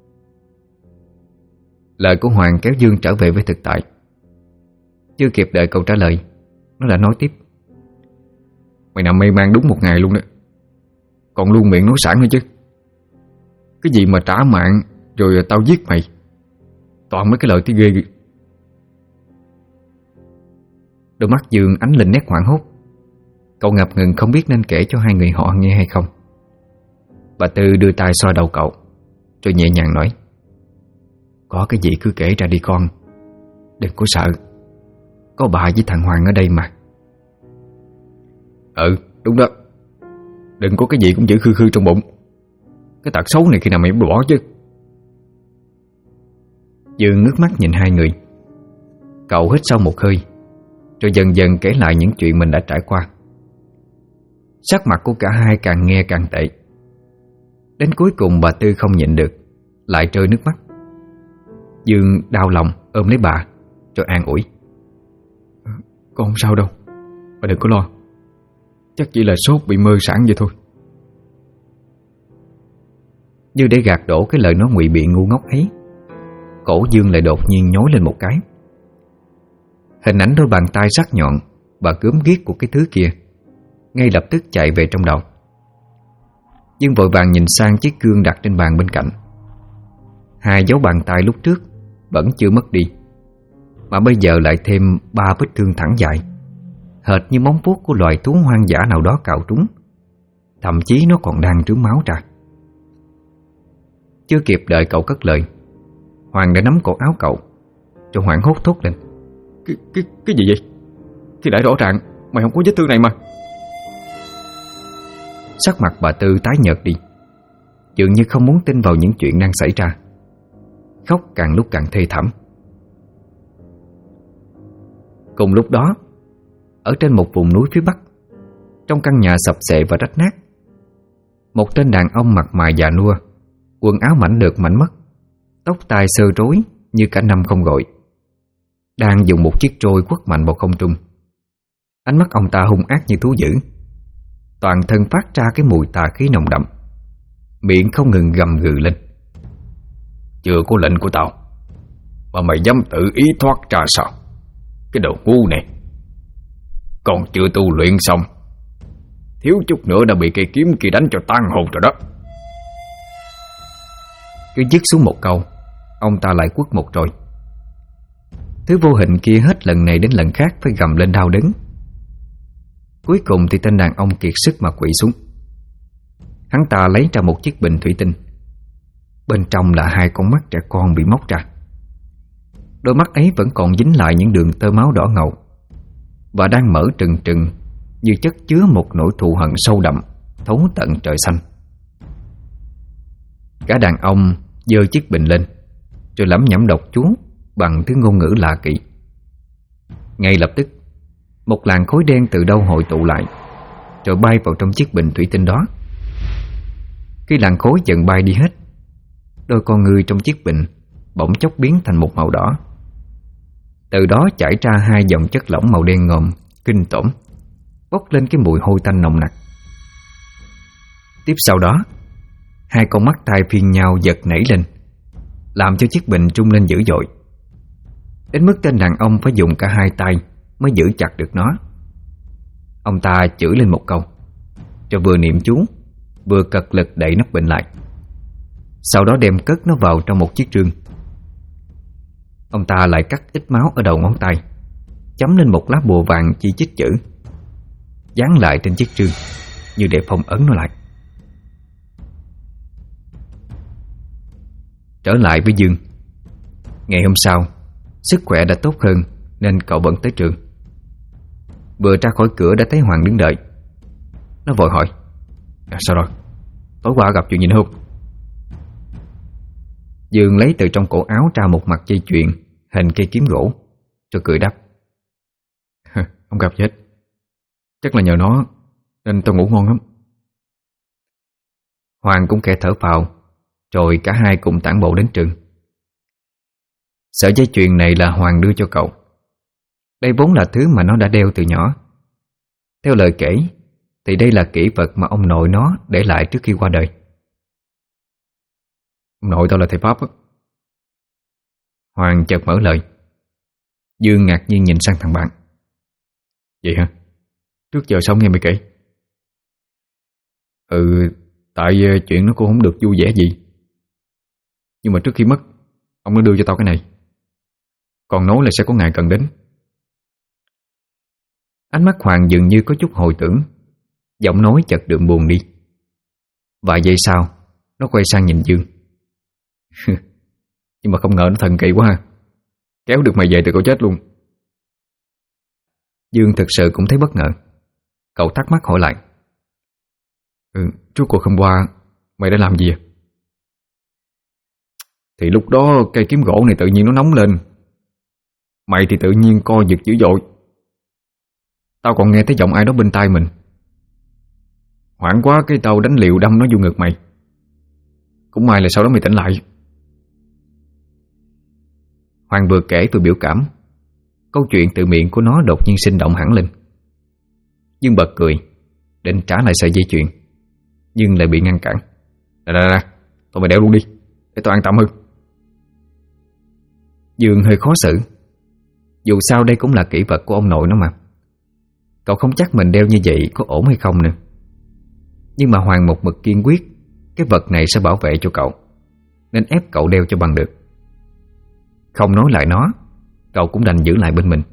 Lời của Hoàng kéo Dương trở về với thực tại. Chưa kịp đợi cậu trả lời, nó đã nói tiếp. Mày nằm mê man đúng 1 ngày luôn đó. Còn luôn miệng nói sẵn nữa chứ. Cái gì mà trả mạng rồi tao giết mày, toàn mấy cái lời tí ghê. Đôi mắt Dương ánh lên nét hoảng hốt. Cậu ngập ngừng không biết nên kể cho hai người họ nghe hay không. Bà Tư đưa tay xoa đầu cậu, rồi nhẹ nhàng nói: Có cái gì cứ kể ra đi con, đừng có sợ. Có bà với thằng Hoàng ở đây mà. Ừ, đúng đó. Đừng có cái gì cũng giữ khư khư trong bụng. Cái tật xấu này khi nào mày bỏ chứ. Dương ngước mắt nhìn hai người. Cậu hít sâu một hơi, rồi dần dần kể lại những chuyện mình đã trải qua. Sắc mặt của cả hai càng nghe càng tệ. Đến cuối cùng bà Tư không nhịn được, lại rơi nước mắt. Dương đau lòng ôm lấy bà, rồi an ủi: Con không sao đâu, bà đừng có lo. Chắc chỉ là sốt bị mơ sản vậy thôi. Như để gạt đổ cái lời nói ngụy biện ngu ngốc ấy, cổ Dương lại đột nhiên nhói lên một cái. Hình ảnh đôi bàn tay sắc nhọn và gớm ghiếc của cái thứ kia ngay lập tức chạy về trong đầu. Dương vội vàng nhìn sang chiếc gương đặt trên bàn bên cạnh. Hai dấu bàn tay lúc trước vẫn chưa mất đi, mà bây giờ lại thêm 3 vết thương thẳng dài, hệt như móng vuốt của loài thú hoang dã nào đó cào trúng. Thậm chí nó còn đang trướng máu ra. Chưa kịp đợi cậu cất lời, Hoàng đã nắm cổ áo cậu, rồi hoảng hốt thốt lên: Cái gì vậy? Thì đã rõ ràng mày không có vết thương này mà. Sắc mặt bà Tư tái nhợt đi, dường như không muốn tin vào những chuyện đang xảy ra. Khóc càng lúc càng thê thảm. Cùng lúc đó, ở trên một vùng núi phía bắc, trong căn nhà sập xệ và rách nát, một tên đàn ông mặt mày già nua, quần áo mảnh lượt mảnh mất, tóc tai xơ rối như cả năm không gội, đang dùng một chiếc trôi quất mạnh vào không trung. Ánh mắt ông ta hung ác như thú dữ, toàn thân phát ra cái mùi tà khí nồng đậm, miệng không ngừng gầm gừ lên: Chưa có lệnh của tao mà mày dám tự ý thoát ra sao? Cái đồ ngu này, còn chưa tu luyện xong, thiếu chút nữa đã bị cây kiếm kia đánh cho tan hồn rồi đó. Cứ dứt xuống một câu, ông ta lại quất một rồi. Thứ vô hình kia hết lần này đến lần khác phải gầm lên đau đớn. Cuối cùng thì tên đàn ông kiệt sức mà quỵ xuống. Hắn ta lấy ra một chiếc bình thủy tinh, bên trong là 2 con mắt trẻ con bị móc ra. Đôi mắt ấy vẫn còn dính lại những đường tơ máu đỏ ngầu, và đang mở trừng trừng như chất chứa một nỗi thù hận sâu đậm, thấu tận trời xanh. Cả đàn ông giơ chiếc bình lên, rồi lẩm nhẩm đọc chú bằng thứ ngôn ngữ lạ kỳ. Ngay lập tức, một làn khói đen từ đâu hội tụ lại, rồi bay vào trong chiếc bình thủy tinh đó. Khi làn khói dần bay đi hết, đôi con người trong chiếc bình bỗng chốc biến thành một màu đỏ. Từ đó chảy ra 2 dòng chất lỏng màu đen ngòm, kinh tởm, bốc lên cái mùi hôi tanh nồng nặc. Tiếp sau đó, 2 con mắt thay phiên nhau giật nảy lên, làm cho chiếc bình trung lên dữ dội, đến mức tên đàn ông phải dùng cả 2 tay mới giữ chặt được nó. Ông ta chửi lên một câu, rồi vừa niệm chú, vừa cật lực đậy nắp bình lại. Sau đó đem cất nó vào trong một chiếc rương. Ông ta lại cắt ít máu ở đầu ngón tay, chấm lên một lá bùa vàng chi chít chữ, dán lại trên chiếc rương như để phong ấn nó lại. Trở lại với Dương. Ngày hôm sau, sức khỏe đã tốt hơn nên cậu vẫn tới trường. Vừa ra khỏi cửa đã thấy Hoàng đứng đợi. Nó vội hỏi: Sao rồi? Tối qua gặp chuyện gì nữa không? Dương lấy từ trong cổ áo ra một mặt dây chuyền hình cây kiếm gỗ, rồi cười đáp: Không gặp gì hết. Chắc là nhờ nó nên tao ngủ ngon lắm. Hoàng cũng khẽ thở phào, rồi cả hai cùng tản bộ đến trường. Sợi dây chuyền này là Hoàng đưa cho cậu. Đây vốn là thứ mà nó đã đeo từ nhỏ. Theo lời kể thì đây là kỷ vật mà ông nội nó để lại trước khi qua đời. Ông nội tao là thầy Pháp á. Hoàng chợt mở lời. Dương ngạc nhiên nhìn sang thằng bạn. Vậy hả? Trước giờ xong nghe mày kể. Tại chuyện nó cũng không được vui vẻ gì. Nhưng mà trước khi mất, ông nó đưa cho tao cái này. Còn nói là sẽ có ngày cần đến. Ánh mắt Hoàng dường như có chút hồi tưởng, giọng nói chợt đượm buồn đi. Vài giây sau, nó quay sang nhìn Dương. Nhưng mà không ngờ nó thần kỳ quá ha. Kéo được mày về từ cõi chết luôn. Dương thực sự cũng thấy bất ngờ. Cậu thắc mắc hỏi lại. Trước cuộc hôm qua mày đã làm gì à? Thì lúc đó cây kiếm gỗ này tự nhiên nó nóng lên. Mày thì tự nhiên co giật dữ dội. Tao còn nghe thấy giọng ai đó bên tai mình. Hoảng quá cái tao đánh liều đâm nó vô ngực mày. Cũng may là sau đó mày tỉnh lại. Hoàng vừa kể vừa biểu cảm. Câu chuyện từ miệng của nó đột nhiên sinh động hẳn lên. Dương bật cười, định trả lại sợi dây chuyền, nhưng lại bị ngăn cản. Ra, tụi mày đeo luôn đi, để tao an tâm hơn. Dương hơi khó xử. Dù sao đây cũng là kỷ vật của ông nội nó mà. Cậu không chắc mình đeo như vậy có ổn hay không nữa. Nhưng mà Hoàng một mực kiên quyết cái vật này sẽ bảo vệ cho cậu, nên ép cậu đeo cho bằng được. Không nói lại nó, cậu cũng đành giữ lại bên mình.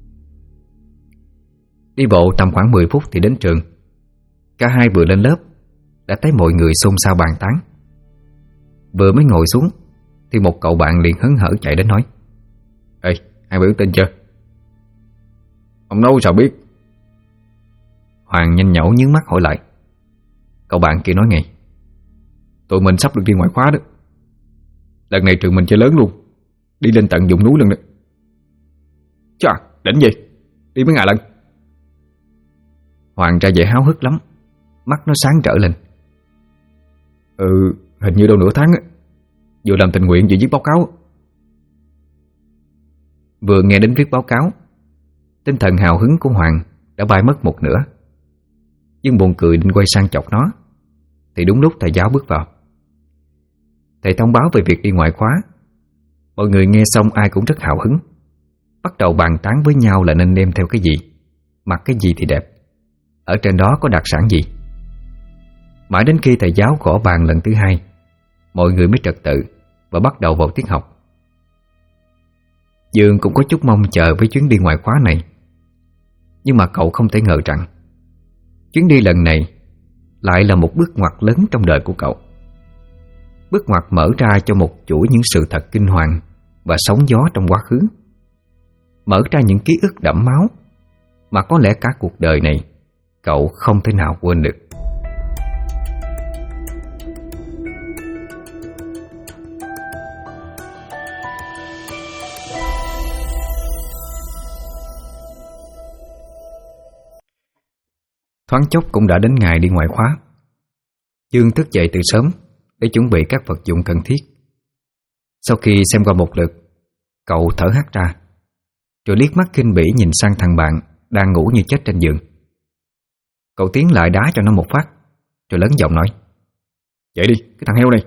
Đi bộ tầm khoảng 10 phút thì đến trường. Cả hai vừa lên lớp đã thấy mọi người xôn xao bàn tán. Vừa mới ngồi xuống thì một cậu bạn liền hớn hở chạy đến nói. Ê, hai biểu tin chưa? Ông đâu sao biết? Hoàng nhanh nhẩu nhướng mắt hỏi lại. Cậu bạn kia nói ngay. Tụi mình sắp được đi ngoại khóa đó. Lần này trường mình chơi lớn luôn, đi lên tận vùng núi lần đó. Chà, đỉnh gì? Đi mấy ngày lần. Hoàng ra vẻ háo hức lắm, mắt nó sáng trở lên. Hình như đâu nửa tháng á. Vừa làm tình nguyện vừa viết báo cáo. Vừa nghe đến viết báo cáo, tinh thần hào hứng của Hoàng đã bay mất một nửa. Nhưng buồn cười định quay sang chọc nó thì đúng lúc thầy giáo bước vào. Thầy thông báo về việc đi ngoại khóa. Mọi người nghe xong ai cũng rất hào hứng, bắt đầu bàn tán với nhau là nên đem theo cái gì, mặc cái gì thì đẹp, ở trên đó có đặc sản gì. Mãi đến khi thầy giáo gõ bàn lần thứ hai, mọi người mới trật tự và bắt đầu vào tiết học. Dương cũng có chút mong chờ với chuyến đi ngoại khóa này. Nhưng mà cậu không thể ngờ rằng chuyến đi lần này lại là một bước ngoặt lớn trong đời của cậu. Bước ngoặt mở ra cho một chuỗi những sự thật kinh hoàng và sóng gió trong quá khứ, mở ra những ký ức đẫm máu mà có lẽ cả cuộc đời này cậu không thể nào quên được. Thoáng chốc cũng đã đến ngày đi ngoại khóa. Dương thức dậy từ sớm để chuẩn bị các vật dụng cần thiết. Sau khi xem qua một lượt, cậu thở hắt ra, rồi liếc mắt khinh bỉ nhìn sang thằng bạn đang ngủ như chết trên giường. Cậu tiến lại đá cho nó một phát, rồi lớn giọng nói. Dậy đi, cái thằng heo này.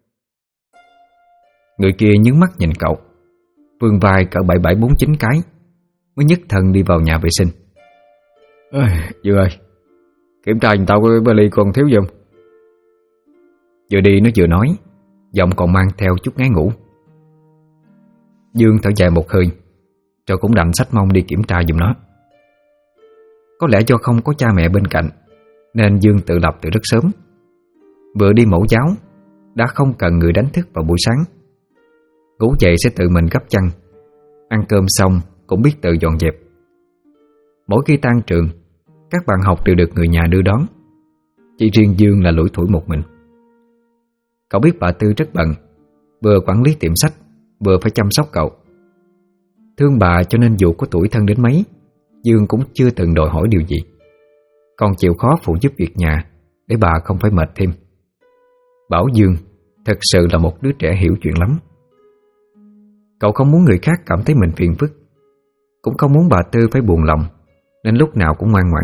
Người kia nhướng mắt nhìn cậu, vươn vai cỡ 7749 cái, mới nhất thần đi vào nhà vệ sinh. Dương ơi, kiểm tra giùm tao cái vali còn thiếu gì không? Vừa đi nó vừa nói, giọng còn mang theo chút ngái ngủ. Dương thở dài một hơi, rồi cũng đành xách mông đi kiểm tra giùm nó. Có lẽ do không có cha mẹ bên cạnh, nên Dương tự lập từ rất sớm. Vừa đi mẫu giáo đã không cần người đánh thức vào buổi sáng. Ngủ dậy sẽ tự mình gấp chăn, ăn cơm xong cũng biết tự dọn dẹp. Mỗi khi tan trường, các bạn học đều được người nhà đưa đón. Chỉ riêng Dương là lủi thủi một mình. Cậu biết bà Tư rất bận, vừa quản lý tiệm sách, vừa phải chăm sóc cậu. Thương bà cho nên dù có tuổi thân đến mấy, Dương cũng chưa từng đòi hỏi điều gì, còn chịu khó phụ giúp việc nhà để bà không phải mệt thêm. Bảo Dương thật sự là một đứa trẻ hiểu chuyện lắm. Cậu không muốn người khác cảm thấy mình phiền phức, cũng không muốn bà Tư phải buồn lòng, nên lúc nào cũng ngoan ngoãn.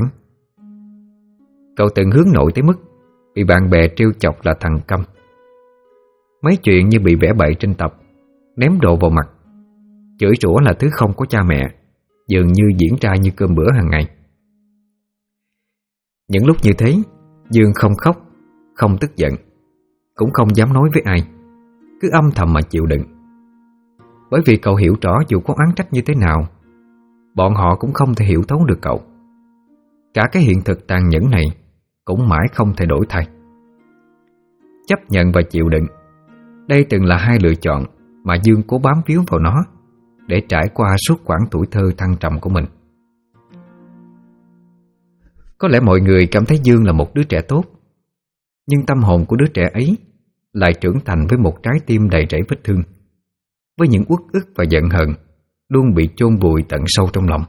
Cậu từng hướng nội tới mức bị bạn bè trêu chọc là thằng câm. Mấy chuyện như bị vẽ bậy trên tập, ném đồ vào mặt, chửi rủa là thứ không có cha mẹ, dường như diễn ra như cơm bữa hàng ngày. Những lúc như thế, Dương không khóc, không tức giận, cũng không dám nói với ai, cứ âm thầm mà chịu đựng. Bởi vì cậu hiểu rõ dù có oán trách như thế nào, bọn họ cũng không thể hiểu thấu được cậu. Cả cái hiện thực tàn nhẫn này cũng mãi không thể đổi thay. Chấp nhận và chịu đựng, đây từng là hai lựa chọn mà Dương cố bám víu vào nó để trải qua suốt quãng tuổi thơ thăng trầm của mình. Có lẽ mọi người cảm thấy Dương là một đứa trẻ tốt, nhưng tâm hồn của đứa trẻ ấy lại trưởng thành với một trái tim đầy rẫy vết thương, với những uất ức và giận hờn luôn bị chôn vùi tận sâu trong lòng.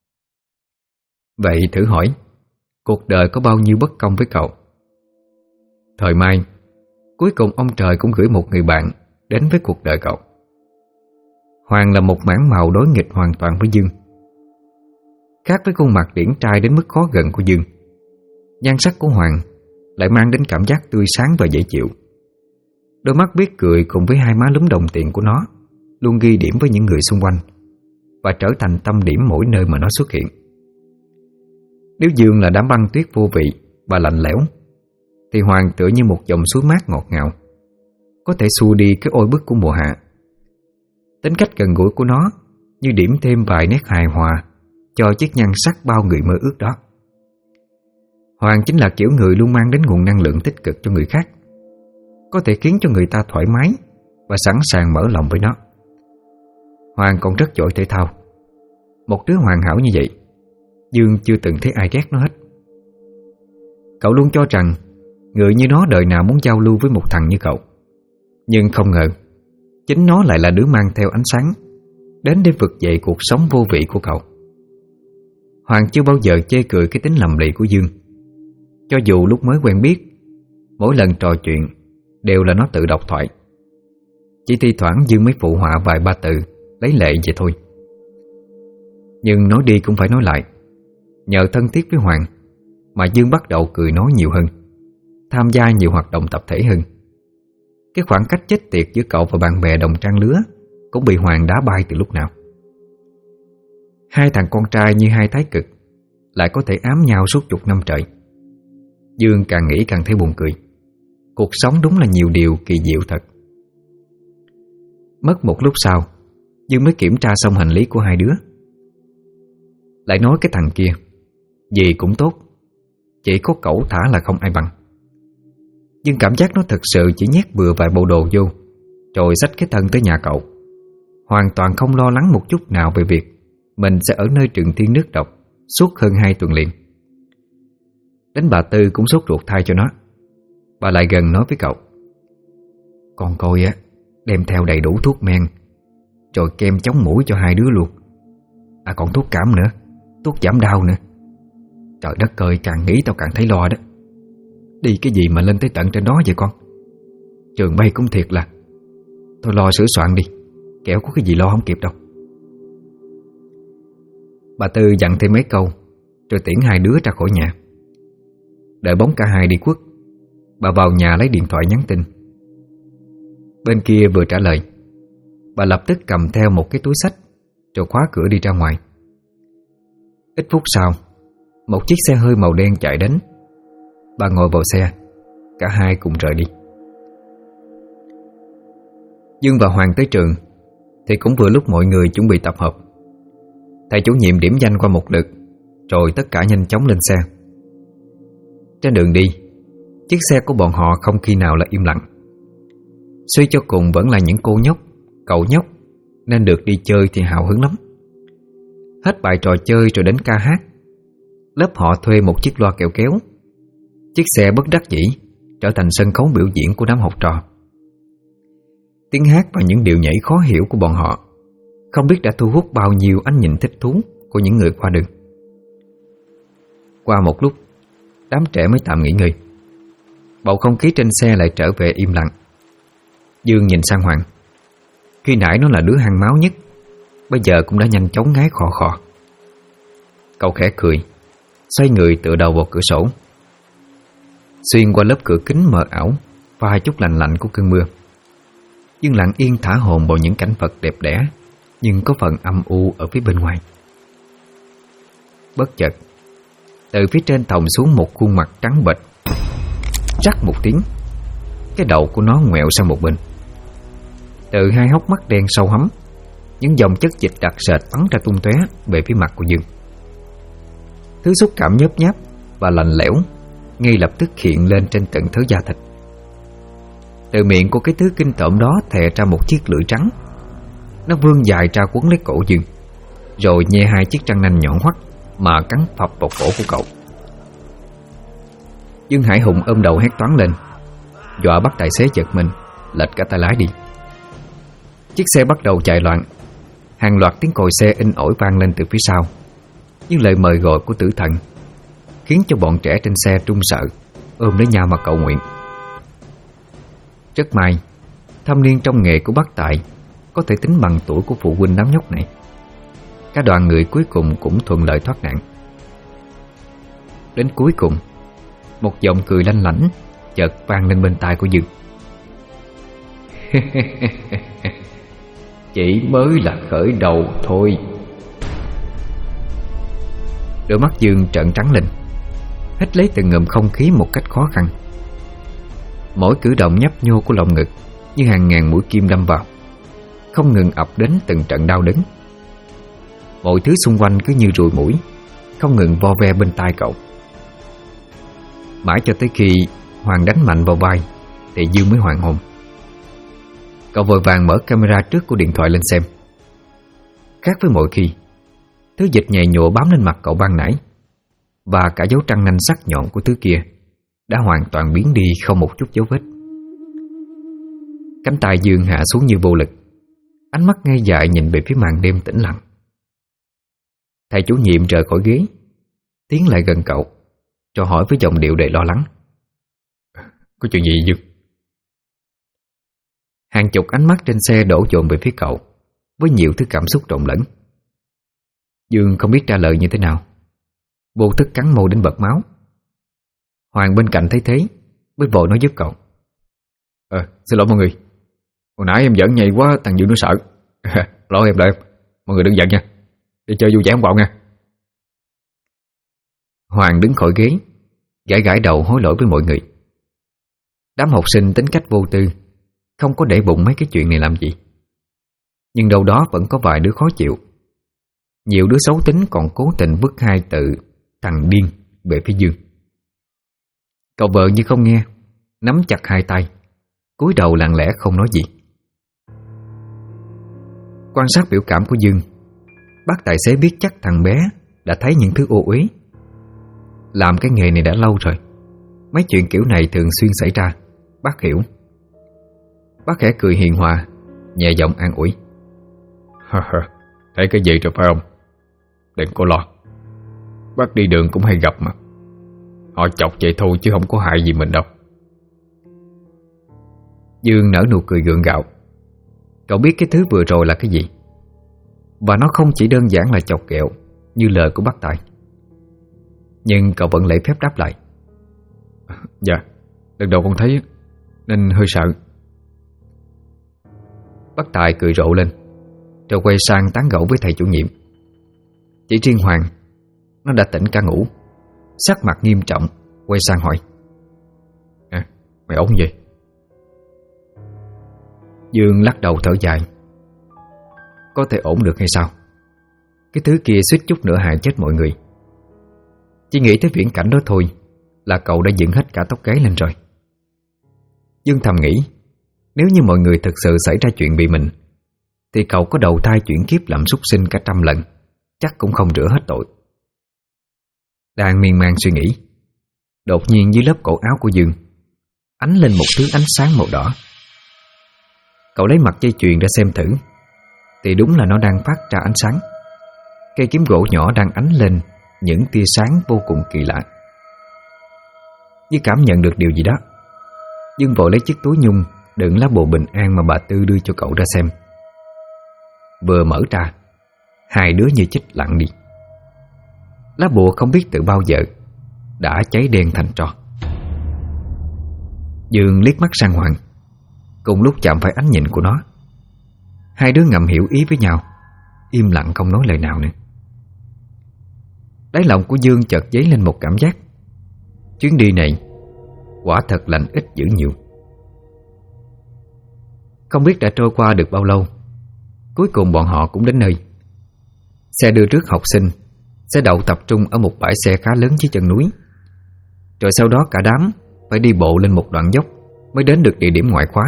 Vậy thử hỏi, cuộc đời có bao nhiêu bất công với cậu? Thời Mai, cuối cùng ông trời cũng gửi một người bạn đến với cuộc đời cậu. Hoàng là một mảng màu đối nghịch hoàn toàn với Dương. Khác với khuôn mặt điển trai đến mức khó gần của Dương, nhan sắc của Hoàng lại mang đến cảm giác tươi sáng và dễ chịu. Đôi mắt biết cười cùng với hai má lúm đồng tiền của nó luôn ghi điểm với những người xung quanh và trở thành tâm điểm mỗi nơi mà nó xuất hiện. Nếu Dương là đám băng tuyết vô vị và lạnh lẽo, thì Hoàng tựa như một dòng suối mát ngọt ngào, có thể xua đi cái oi bức của mùa hạ. Tính cách gần gũi của nó như điểm thêm vài nét hài hòa cho chiếc nhan sắc bao người mơ ước đó. Hoàng chính là kiểu người luôn mang đến nguồn năng lượng tích cực cho người khác, có thể khiến cho người ta thoải mái và sẵn sàng mở lòng với nó. Hoàng còn rất giỏi thể thao. Một đứa hoàn hảo như vậy, Dương chưa từng thấy ai ghét nó hết. Cậu luôn cho rằng người như nó đời nào muốn giao lưu với một thằng như cậu, nhưng không ngờ chính nó lại là đứa mang theo ánh sáng đến để vực dậy cuộc sống vô vị của cậu. Hoàng chưa bao giờ chê cười cái tính lầm lì của Dương. Cho dù lúc mới quen biết, mỗi lần trò chuyện đều là nó tự đọc thoại. Chỉ thi thoảng Dương mới phụ họa vài ba từ lấy lệ vậy thôi. Nhưng nói đi cũng phải nói lại, nhờ thân thiết với Hoàng mà Dương bắt đầu cười nói nhiều hơn, tham gia nhiều hoạt động tập thể hơn. Cái khoảng cách chết tiệt giữa cậu và bạn bè đồng trang lứa cũng bị Hoàng đá bay từ lúc nào. Hai thằng con trai như hai thái cực lại có thể ám nhau suốt chục năm trời. Dương càng nghĩ càng thấy buồn cười. Cuộc sống đúng là nhiều điều kỳ diệu thật. Mất một lúc sau, Dương mới kiểm tra xong hành lý của hai đứa. Lại nói cái thằng kia gì cũng tốt, chỉ có cẩu thả là không ai bằng. Nhưng cảm giác nó thực sự chỉ nhét bừa vài bộ đồ vô rồi xách cái thân tới nhà cậu, hoàn toàn không lo lắng một chút nào về việc mình sẽ ở nơi Trường Thiên nước độc suốt hơn 2 tuần liền. Đến bà Tư cũng sốt ruột thay cho nó. Bà lại gần nói với cậu: "Con coi á, đem theo đầy đủ thuốc men, rồi kem chống muỗi cho hai đứa luôn. À còn thuốc cảm nữa, thuốc giảm đau nữa. Trời đất ơi, càng nghĩ tao càng thấy lo đó. Đi cái gì mà lên tới tận trên đó vậy con? Trường bay cũng thiệt là. Thôi lo sửa soạn đi, kẻo có cái gì lo không kịp đâu." Bà Tư dặn thêm mấy câu rồi tiễn hai đứa ra khỏi nhà. Đợi bóng cả hai đi khuất, bà vào nhà lấy điện thoại nhắn tin. Bên kia vừa trả lời, bà lập tức cầm theo một cái túi xách rồi khóa cửa đi ra ngoài. Ít phút sau, một chiếc xe hơi màu đen chạy đến. Bà ngồi vào xe, cả hai cùng rời đi. Dương và Hoàng tới trường thì cũng vừa lúc mọi người chuẩn bị tập hợp. Thầy chủ nhiệm điểm danh qua một lượt, rồi tất cả nhanh chóng lên xe. Trên đường đi, chiếc xe của bọn họ không khi nào là im lặng. Suy cho cùng vẫn là những cô nhóc, cậu nhóc, nên được đi chơi thì hào hứng lắm. Hết bài trò chơi rồi đến ca hát. Lớp họ thuê một chiếc loa kẹo kéo. Chiếc xe bất đắc dĩ trở thành sân khấu biểu diễn của đám học trò. Tiếng hát và những điệu nhảy khó hiểu của bọn họ không biết đã thu hút bao nhiêu ánh nhìn thích thú của những người qua đường. Qua một lúc, đám trẻ mới tạm nghỉ ngơi. Bầu không khí trên xe lại trở về im lặng. Dương nhìn sang Hoàng. Khi nãy nó là đứa hăng máu nhất, bây giờ cũng đã nhanh chóng ngái khò khò. Cậu khẽ cười, xoay người tựa đầu vào cửa sổ. Xuyên qua lớp cửa kính mờ ảo pha chút lạnh lạnh của cơn mưa, Dương lặng yên thả hồn vào những cảnh vật đẹp đẽ nhưng có phần âm u ở phía bên ngoài. Bất chợt, từ phía trên thòng xuống một khuôn mặt trắng bệch. Rắc một tiếng, cái đầu của nó ngoẹo sang một bên. Từ hai hốc mắt đen sâu hắm, những dòng chất dịch đặc sệt bắn ra tung tóe về phía mặt của Dương. Thứ xúc cảm nhớp nháp và lạnh lẽo ngay lập tức hiện lên trên tận thớ da thịt. Từ miệng của cái thứ kinh tởm đó thè ra một chiếc lưỡi trắng. Nó vươn dài ra quấn lấy cổ Dương, rồi nhe hai chiếc răng nanh nhọn hoắt mà cắn phập vào cổ của cậu. Dương Hải Hùng ôm đầu hét toáng lên, dọa bắt tài xế giật mình, lệch cả tay lái đi. Chiếc xe bắt đầu chạy loạn. Hàng loạt tiếng còi xe in ỏi vang lên từ phía sau, như lời mời gọi của tử thần, khiến cho bọn trẻ trên xe run sợ, ôm lấy nhau mà cầu nguyện. Rất may, thâm niên trong nghề của bác Tài có thể tính bằng tuổi của phụ huynh đám nhóc này. Cả đoàn người cuối cùng cũng thuận lợi thoát nạn. Đến cuối cùng, một giọng cười lanh lảnh chợt vang lên bên tai của Dương. Chỉ mới là khởi đầu thôi. Đôi mắt Dương trợn trắng lên, hít lấy từng ngụm không khí một cách khó khăn. Mỗi cử động nhấp nhô của lồng ngực như hàng ngàn mũi kim đâm vào, không ngừng ập đến từng trận đau đớn. Mọi thứ xung quanh cứ như ruồi muỗi, không ngừng vo ve bên tai cậu. Mãi cho tới khi Hoàng đánh mạnh vào vai thì Dương mới hoàn hồn. Cậu vội vàng mở camera trước của điện thoại lên xem. Khác với mọi khi, thứ dịch nhầy nhụa bám lên mặt cậu ban nãy và cả dấu răng nanh sắc nhọn của thứ kia đã hoàn toàn biến đi không một chút dấu vết. Cánh tay Dương hạ xuống như vô lực, ánh mắt ngây dại nhìn về phía màn đêm tĩnh lặng. Thầy chủ nhiệm rời khỏi ghế, tiến lại gần cậu, cho hỏi với giọng điệu đầy lo lắng. Có chuyện gì Dương? Hàng chục ánh mắt trên xe đổ dồn về phía cậu với nhiều thứ cảm xúc trộn lẫn. Dương không biết trả lời như thế nào, vô thức cắn môi đến bật máu. Hoàng bên cạnh thấy thế mới vội nói giúp cậu. Xin lỗi mọi người, hồi nãy em giỡn nhầy quá, thằng Dương nó sợ. Lỗi em, mọi người đừng giận nha, đi chơi vui vẻ không bạo nha. Hoàng đứng khỏi ghế, gãi gãi đầu hối lỗi với mọi người. Đám học sinh tính cách vô tư, không có để bụng mấy cái chuyện này làm gì. Nhưng đâu đó vẫn có vài đứa khó chịu. Nhiều đứa xấu tính còn cố tình vứt hai từ thằng điên về phía Dương. Cậu vợ như không nghe, nắm chặt hai tay, cúi đầu lặng lẽ không nói gì. Quan sát biểu cảm của Dương, bác tài xế biết chắc thằng bé đã thấy những thứ ô uế. Làm cái nghề này đã lâu rồi, mấy chuyện kiểu này thường xuyên xảy ra, bác hiểu. Bác khẽ cười hiền hòa, nhẹ giọng an ủi. Thấy cái gì rồi phải không? Đừng có lo, bác đi đường cũng hay gặp mà. Họ chọc vậy thôi chứ không có hại gì mình đâu. Dương nở nụ cười gượng gạo. Cậu biết cái thứ vừa rồi là cái gì, và nó không chỉ đơn giản là chọc ghẹo như lời của bác Tài. Nhưng cậu vẫn lễ phép đáp lại. Dạ, lần đầu con thấy nên hơi sợ. Bác Tài cười rộ lên, rồi quay sang tán gẫu với thầy chủ nhiệm. Chỉ riêng Hoàng, nó đã tỉnh ca ngủ, sắc mặt nghiêm trọng, quay sang hỏi. Mày ổn vậy? Dương lắc đầu thở dài. Có thể ổn được hay sao? Cái thứ kia suýt chút nữa hại chết mọi người. Chỉ nghĩ tới viễn cảnh đó thôi là cậu đã dựng hết cả tóc gáy lên rồi. Dương thầm nghĩ, nếu như mọi người thực sự xảy ra chuyện bị mình, thì cậu có đầu thai chuyển kiếp làm súc sinh cả 100 lần, chắc cũng không rửa hết tội. Đang miên man suy nghĩ, đột nhiên dưới lớp cổ áo của Dương ánh lên một thứ ánh sáng màu đỏ. Cậu lấy mặt dây chuyền ra xem thử, thì đúng là nó đang phát ra ánh sáng. Cây kiếm gỗ nhỏ đang ánh lên những tia sáng vô cùng kỳ lạ. Như cảm nhận được điều gì đó, Dương vội lấy chiếc túi nhung đựng lá bùa bình an mà bà Tư đưa cho cậu ra xem. Vừa mở ra, hai đứa như chích lặng đi. Lá bùa không biết từ bao giờ đã cháy đen thành tro. Dương liếc mắt sang Hoàng, Cùng lúc chạm phải ánh nhìn của nó, hai đứa ngầm hiểu ý với nhau, im lặng không nói lời nào nữa. Đáy lòng của Dương chợt dấy lên một cảm giác, chuyến đi này quả thật lành ít dữ nhiều. Không biết đã trôi qua được bao lâu, cuối cùng bọn họ cũng đến nơi. Xe đưa rước học sinh sẽ đậu tập trung ở một bãi xe khá lớn dưới chân núi. Rồi sau đó cả đám phải đi bộ lên một đoạn dốc mới đến được địa điểm ngoại khóa.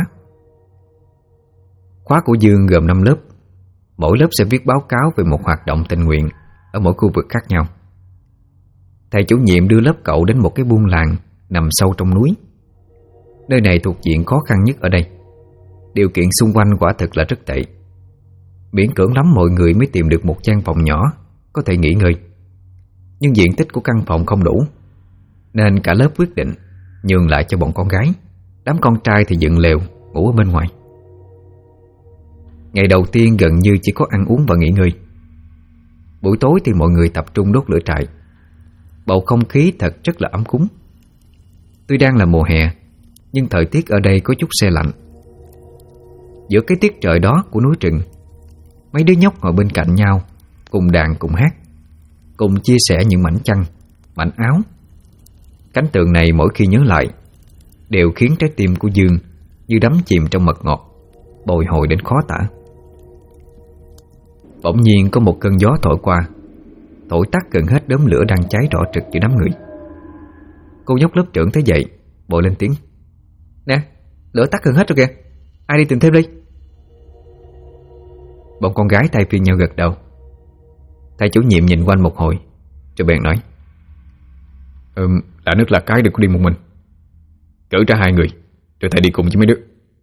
Khóa của Dương gồm 5 lớp, mỗi lớp sẽ viết báo cáo về một hoạt động tình nguyện ở mỗi khu vực khác nhau. Thầy chủ nhiệm đưa lớp cậu đến một cái buôn làng nằm sâu trong núi. Nơi này thuộc diện khó khăn nhất ở đây. Điều kiện xung quanh quả thực là rất tệ. Miễn cưỡng lắm mọi người mới tìm được một gian phòng nhỏ có thể nghỉ ngơi. Nhưng diện tích của căn phòng không đủ, nên cả lớp quyết định nhường lại cho bọn con gái. Đám con trai thì dựng lều ngủ ở bên ngoài. Ngày đầu tiên gần như chỉ có ăn uống và nghỉ ngơi. Buổi tối thì mọi người tập trung đốt lửa trại. Bầu không khí thật rất là ấm cúng. Tuy đang là mùa hè, nhưng thời tiết ở đây có chút se lạnh. Giữa cái tiết trời đó của núi rừng, mấy đứa nhóc ngồi bên cạnh nhau, cùng đàn cùng hát, cùng chia sẻ những mảnh chăn, mảnh áo. Cảnh tượng này mỗi khi nhớ lại đều khiến trái tim của Dương như đắm chìm trong mật ngọt, bồi hồi đến khó tả. Bỗng nhiên có một cơn gió thổi qua, thổi tắt gần hết đốm lửa đang cháy đỏ trực giữa đám người. Cô nhóc lớp trưởng thấy vậy vội lên tiếng: "Nè, lửa tắt gần hết rồi kìa, ai đi tìm thêm đi." Bọn con gái thay phiên nhau gật đầu. Thầy chủ nhiệm nhìn quanh một hồi rồi bèn nói: Lạ nước là cái đừng có đi một mình, cử ra 2 người rồi thầy đi cùng với mấy đứa.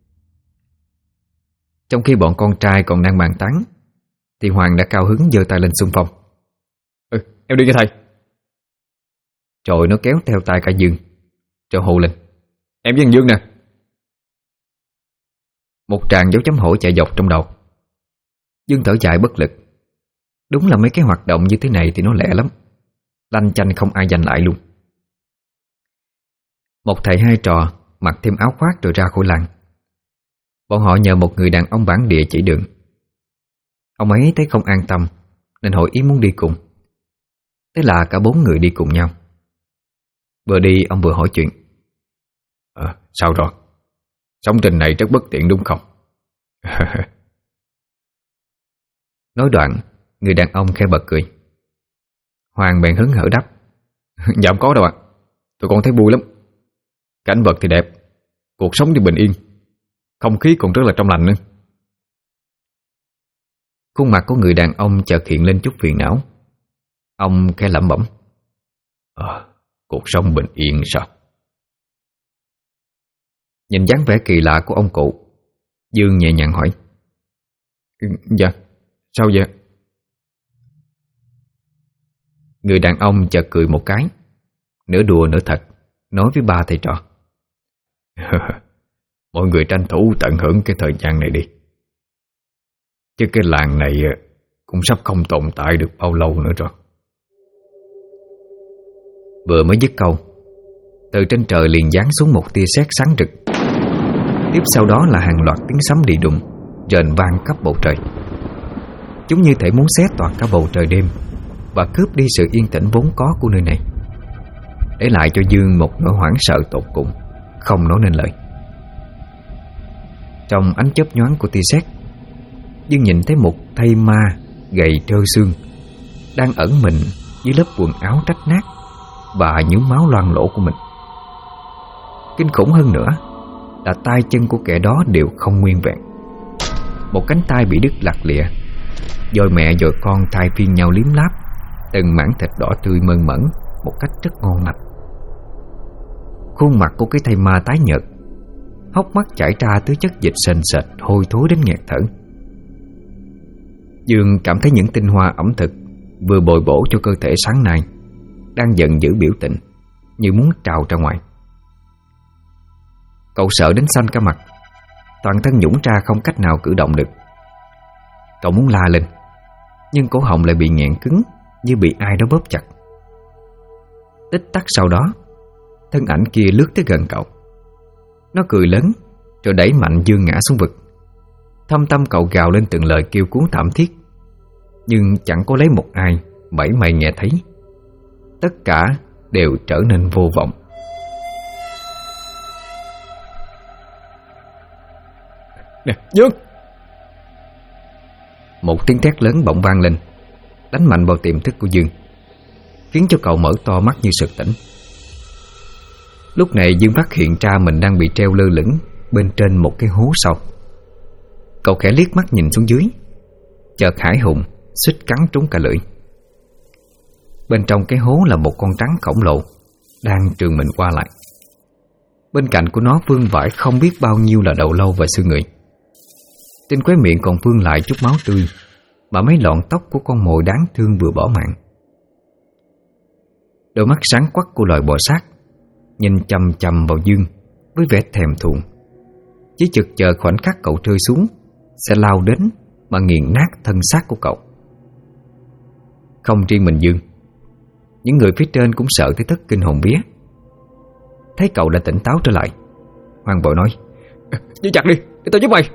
Trong khi bọn con trai còn đang bàn tán thì Hoàng đã cao hứng giơ tay lên xung phong: Em đi với thầy. Rồi nó kéo theo tay cả Dương rồi hô lên: Em với thằng Dương nè. Một tràng dấu chấm hỏi chạy dọc trong đầu. Dương thở dài bất lực. Đúng là mấy cái hoạt động như thế này thì nó lẻ lắm, lanh chanh không ai giành lại luôn. Một thầy hai trò mặc thêm áo khoác rồi ra khỏi làng. Bọn họ nhờ một người đàn ông bản địa chỉ đường. Ông ấy thấy không an tâm nên hội ý muốn đi cùng. Thế là cả 4 người đi cùng nhau. Vừa đi ông vừa hỏi chuyện: Sao rồi? Sống trên này rất bất tiện đúng không? Nói đoạn, người đàn ông khẽ bật cười. Hoàng bèn hớn hở đáp: Dạ không có đâu ạ. Tụi con thấy vui lắm. Cảnh vật thì đẹp, cuộc sống thì bình yên, không khí còn rất là trong lành nữa. Khuôn mặt của người đàn ông chợt hiện lên chút phiền não. Ông khẽ lẩm bẩm: Cuộc sống bình yên sao? Nhìn dáng vẻ kỳ lạ của ông cụ, Dương nhẹ nhàng hỏi: Dạ, sao vậy? Người đàn ông chợt cười một cái, nửa đùa nửa thật, nói với ba thầy trò: Mọi người tranh thủ tận hưởng cái thời gian này đi, chứ cái làng này cũng sắp không tồn tại được bao lâu nữa rồi. Vừa mới dứt câu, từ trên trời liền giáng xuống một tia sét sáng rực. Tiếp sau đó là hàng loạt tiếng sấm đi đùng rền vang khắp bầu trời. Chúng như thể muốn xé toạc cả bầu trời đêm và cướp đi sự yên tĩnh vốn có của nơi này, để lại cho Dương một nỗi hoảng sợ tột cùng, không nói nên lời. Trong ánh chớp nhoáng của tia sét, Dương nhìn thấy một thây ma gầy trơ xương đang ẩn mình dưới lớp quần áo rách nát và những máu loang lổ của mình. Kinh khủng hơn nữa là tay chân của kẻ đó đều không nguyên vẹn. Một cánh tay bị đứt lặt lịa, rồi mẹ rồi con thay phiên nhau liếm láp từng mảng thịt đỏ tươi mơn mởn một cách rất ngon lành. Khuôn mặt của cái thây ma tái nhợt, hốc mắt chảy ra thứ chất dịch sền sệt hôi thối đến nghẹt thở. Dương cảm thấy những tinh hoa ẩm thực vừa bồi bổ cho cơ thể sáng nay đang giận dữ biểu tình, như muốn trào ra ngoài. Cậu sợ đến xanh cả mặt, toàn thân nhũn ra không cách nào cử động được. Cậu muốn la lên, nhưng cổ họng lại bị nghẹn cứng, như bị ai đó bóp chặt. Tích tắc sau đó, thân ảnh kia lướt tới gần cậu. Nó cười lớn, rồi đẩy mạnh Dương ngã xuống vực. Thâm tâm cậu gào lên từng lời kêu cứu thảm thiết, nhưng chẳng có lấy một ai mảy may nghe thấy. Tất cả đều trở nên vô vọng. Nè Dương! Một tiếng thét lớn bỗng vang lên, đánh mạnh vào tiềm thức của Dương, khiến cho cậu mở to mắt như sực tỉnh. Lúc này Dương phát hiện ra mình đang bị treo lơ lửng bên trên một cái hố sâu. Cậu khẽ liếc mắt nhìn xuống dưới, chợt hãi hùng suýt cắn trúng cả lưỡi. Bên trong cái hố là một con rắn khổng lồ đang trường mình qua lại. Bên cạnh của nó vương vãi không biết bao nhiêu là đầu lâu và xương người. Trên khóe miệng còn vương lại chút máu tươi mà mấy lọn tóc của con mồi đáng thương vừa bỏ mạng. Đôi mắt sáng quắc của loài bò sát nhìn chằm chằm vào Dương với vẻ thèm thuồng, chỉ chực chờ khoảnh khắc cậu rơi xuống sẽ lao đến mà nghiền nát thân xác của cậu. Không riêng mình Dương, những người phía trên cũng sợ tới thất kinh hồn vía. Thấy cậu đã tỉnh táo trở lại, Hoàng vội nói: Giữ chặt đi, để tôi giúp mày.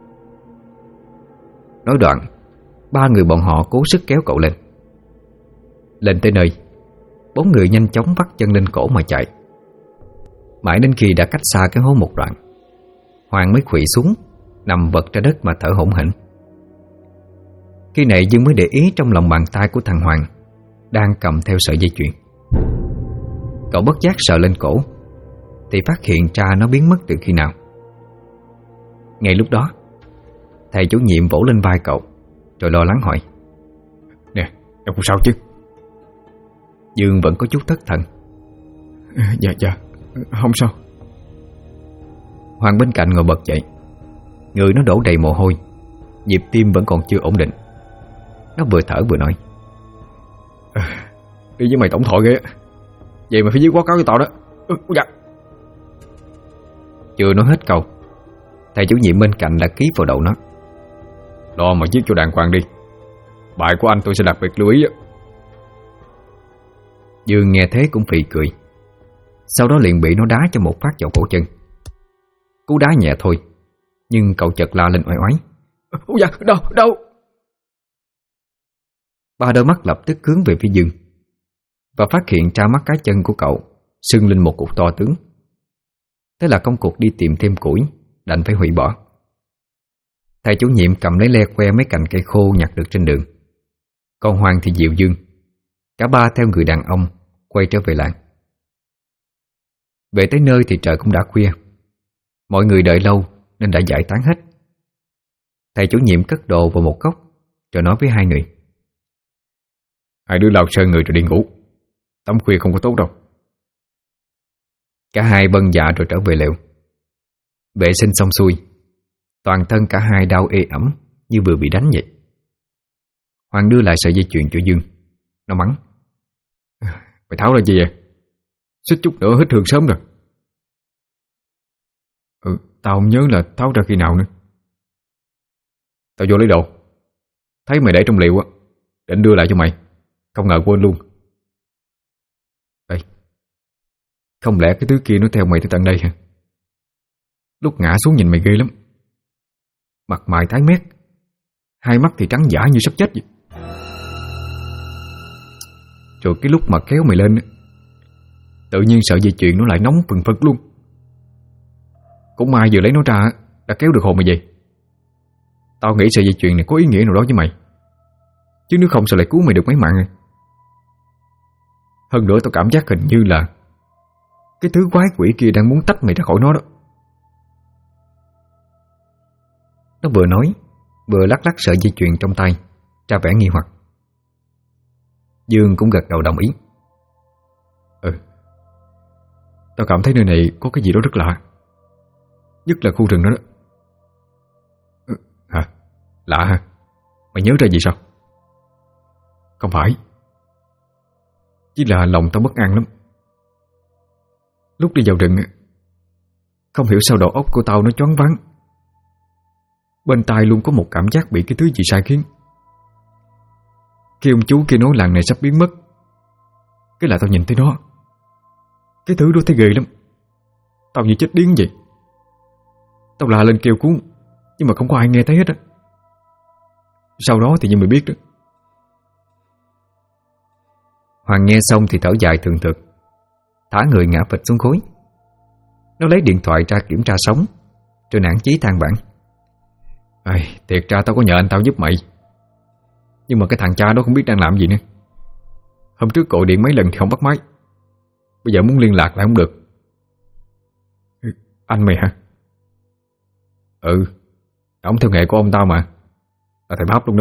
Nói đoạn, ba người bọn họ cố sức kéo cậu lên. Lên tới nơi, bốn người nhanh chóng vắt chân lên cổ mà chạy. Mãi đến khi đã cách xa cái hố một đoạn, Hoàng mới khuỵu xuống, nằm vật ra đất mà thở hổn hển. Khi này Dương mới để ý trong lòng bàn tay của thằng Hoàng đang cầm theo sợi dây chuyền. Cậu bất giác sờ lên cổ thì phát hiện ra nó biến mất từ khi nào. Ngay lúc đó, thầy chủ nhiệm vỗ lên vai cậu rồi lo lắng hỏi: Nè, em không sao chứ? Dương vẫn có chút thất thần: Dạ, không sao. Hoàng bên cạnh ngồi bật dậy. Người nó đổ đầy mồ hôi, nhịp tim vẫn còn chưa ổn định. Nó vừa thở vừa nói: Đi với mày tổng thọ ghê á. Vậy mà phải viết báo cáo cho tao đó. Dạ. Chưa nói hết câu, thầy chủ nhiệm bên cạnh đã ký vào đầu nó: Lo mà viết cho đàng hoàng đi. Bài của anh tôi sẽ đặc biệt lưu ý á. Dương nghe thế cũng phì cười. Sau đó liền bị nó đá cho một phát vào cổ chân. Cú đá nhẹ thôi, nhưng cậu chợt la lên oai oái: Dạ, đâu. Ba đôi mắt lập tức hướng về phía Dương và phát hiện ra mắt cái chân của cậu sưng lên một cục to tướng. Thế là công cuộc đi tìm thêm củi đành phải hủy bỏ. Thầy chủ nhiệm cầm lấy le que mấy cành cây khô nhặt được trên đường, còn Hoàng thì dịu Dương. Cả ba theo người đàn ông quay trở về làng. Về tới nơi thì trời cũng đã khuya. Mọi người đợi lâu nên đã giải tán hết. Thầy chủ nhiệm cất đồ vào một góc rồi nói với hai người: Hai đứa lao sơ người rồi đi ngủ. Tắm khuya không có tốt đâu. Cả hai bâng dạ rồi trở về lều. Vệ sinh xong xuôi, toàn thân cả hai đau ê ẩm như vừa bị đánh vậy. Hoàng đưa lại sợi dây chuyền cho Dương. Nó mắng: Mày tháo ra gì vậy? Xích chút nữa hết hương sớm rồi. Tao không nhớ là tháo ra khi nào nữa. Tao vô lấy đồ, thấy mày để trong liệu á, định đưa lại cho mày, không ngờ quên luôn. Ê, không lẽ cái thứ kia nó theo mày tới tận đây hả? Lúc ngã xuống nhìn mày ghê lắm. Mặt mày tái mét, hai mắt thì trắng dã như sắp chết vậy. Rồi cái lúc mà kéo mày lên, tự nhiên sợi dây chuyền nó lại nóng phừng phật luôn. Cũng may vừa lấy nó ra đã kéo được hồn mày về. Tao nghĩ sợi dây chuyền này có ý nghĩa nào đó với mày, chứ nếu không sao lại cứu mày được mấy mạng này. Hơn nữa tao cảm giác hình như là cái thứ quái quỷ kia đang muốn tách mày ra khỏi nó đó. Nó vừa nói vừa lắc lắc sợi dây chuyền trong tay, ra vẻ nghi hoặc. Dương cũng gật đầu đồng ý. Tao cảm thấy nơi này có cái gì đó rất lạ, nhất là khu rừng đó đó. Hả? Lạ hả? Mày nhớ ra gì sao? Không phải, chỉ là lòng tao bất an lắm. Lúc đi vào rừng, không hiểu sao đầu óc của tao nó choáng váng. Bên tai luôn có một cảm giác bị cái thứ gì sai khiến. Khi ông chú kia nói làng này sắp biến mất, cái là tao nhìn thấy nó. Cái thứ đó thấy ghê lắm. Tao như chết điên vậy. Tao la lên kêu cứu, nhưng mà không có ai nghe thấy hết á. Sau đó thì như mày biết đó. Hoàng nghe xong thì thở dài thường thực, thả người ngã phịch xuống khối. Nó lấy điện thoại ra kiểm tra sóng, rồi nản chí than vãn. Thiệt ra tao có nhờ anh tao giúp mày, nhưng mà cái thằng cha đó không biết đang làm gì nữa. Hôm trước gọi điện mấy lần thì không bắt máy, bây giờ muốn liên lạc lại không được. Anh mày hả? Ông theo nghề của ông tao mà, là thầy Pháp luôn đó.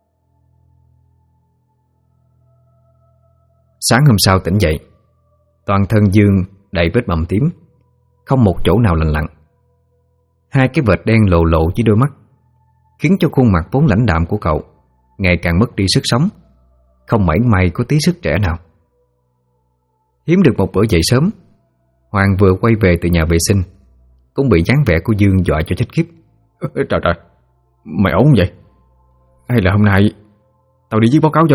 Sáng hôm sau tỉnh dậy, toàn thân Dương đầy vết bầm tím, không một chỗ nào lành lặn. Hai cái vệt đen lộ lộ dưới đôi mắt khiến cho khuôn mặt vốn lãnh đạm của cậu ngày càng mất đi sức sống, không mảy may có tí sức trẻ nào. Hiếm được một bữa dậy sớm, Hoàng vừa quay về từ nhà vệ sinh cũng bị dáng vẻ của Dương dọa cho chết khiếp. Trời, mày ổn không vậy? Hay là hôm nay tao đi viết báo cáo cho?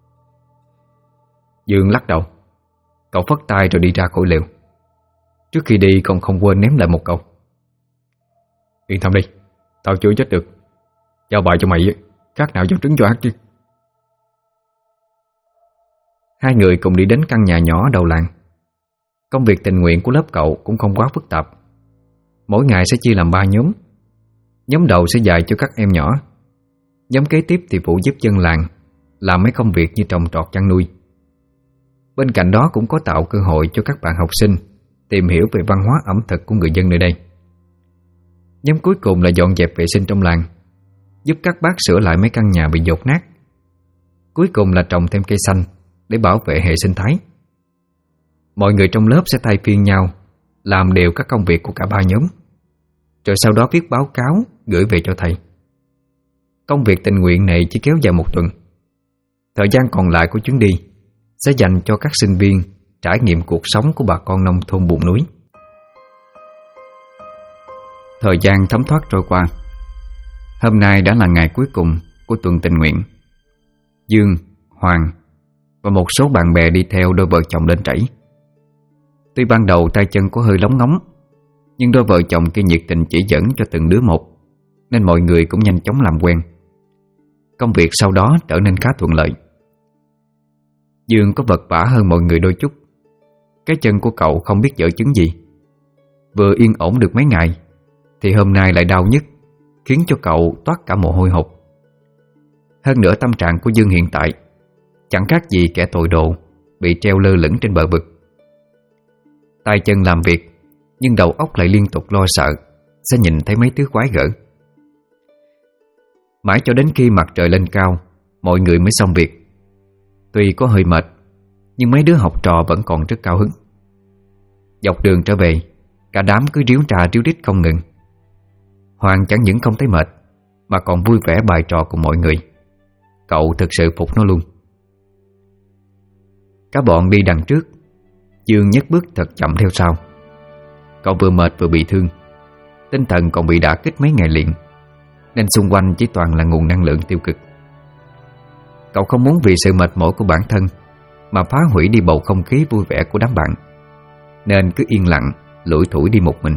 Dương lắc đầu. Cậu phất tay rồi đi ra khỏi lều. Trước khi đi còn không quên ném lại một câu: Yên tâm đi, tao chưa chết được. Giao bài cho mày khác nào giao trứng cho ác chứ. Hai người cùng đi đến căn nhà nhỏ đầu làng. Công việc tình nguyện của lớp cậu cũng không quá phức tạp. Mỗi ngày sẽ chia làm 3 nhóm. Nhóm đầu sẽ dạy cho các em nhỏ, nhóm kế tiếp thì phụ giúp dân làng làm mấy công việc như trồng trọt, chăn nuôi. Bên cạnh đó cũng có tạo cơ hội cho các bạn học sinh tìm hiểu về văn hóa ẩm thực của người dân nơi đây. Nhóm cuối cùng là dọn dẹp vệ sinh trong làng, giúp các bác sửa lại mấy căn nhà bị dột nát. Cuối cùng là trồng thêm cây xanh để bảo vệ hệ sinh thái. Mọi người trong lớp sẽ thay phiên nhau làm đều các công việc của cả 3 nhóm, rồi sau đó viết báo cáo gửi về cho thầy. Công việc tình nguyện này chỉ kéo dài 1 tuần. Thời gian còn lại của chuyến đi sẽ dành cho các sinh viên trải nghiệm cuộc sống của bà con nông thôn vùng núi. Thời gian thấm thoát trôi qua. Hôm nay đã là ngày cuối cùng của tuần tình nguyện. Dương, Hoàng và một số bạn bè đi theo đôi vợ chồng lên trảy. Tuy ban đầu tay chân có hơi lóng ngóng, nhưng đôi vợ chồng kia nhiệt tình chỉ dẫn cho từng đứa một, nên mọi người cũng nhanh chóng làm quen. Công việc sau đó trở nên khá thuận lợi. Dương có vật vã hơn mọi người đôi chút. Cái chân của cậu không biết dở chứng gì. Vừa yên ổn được mấy ngày thì hôm nay lại đau nhức, khiến cho cậu toát cả mồ hôi hột. Hơn nữa tâm trạng của Dương hiện tại chẳng khác gì kẻ tội đồ bị treo lơ lửng trên bờ vực. Tay chân làm việc, nhưng đầu óc lại liên tục lo sợ sẽ nhìn thấy mấy thứ quái gở. Mãi cho đến khi mặt trời lên cao, mọi người mới xong việc. Tuy có hơi mệt, nhưng mấy đứa học trò vẫn còn rất cao hứng. Dọc đường trở về, cả đám cứ ríu trà ríu rít không ngừng. Hoàng chẳng những không thấy mệt, mà còn vui vẻ bài trò cùng mọi người. Cậu thực sự phục nó luôn. Cả bọn đi đằng trước, Dương nhấc bước thật chậm theo sau. Cậu vừa mệt vừa bị thương, tinh thần còn bị đả kích mấy ngày liền, nên xung quanh chỉ toàn là nguồn năng lượng tiêu cực. Cậu không muốn vì sự mệt mỏi của bản thân mà phá hủy đi bầu không khí vui vẻ của đám bạn, nên cứ yên lặng lủi thủi đi một mình.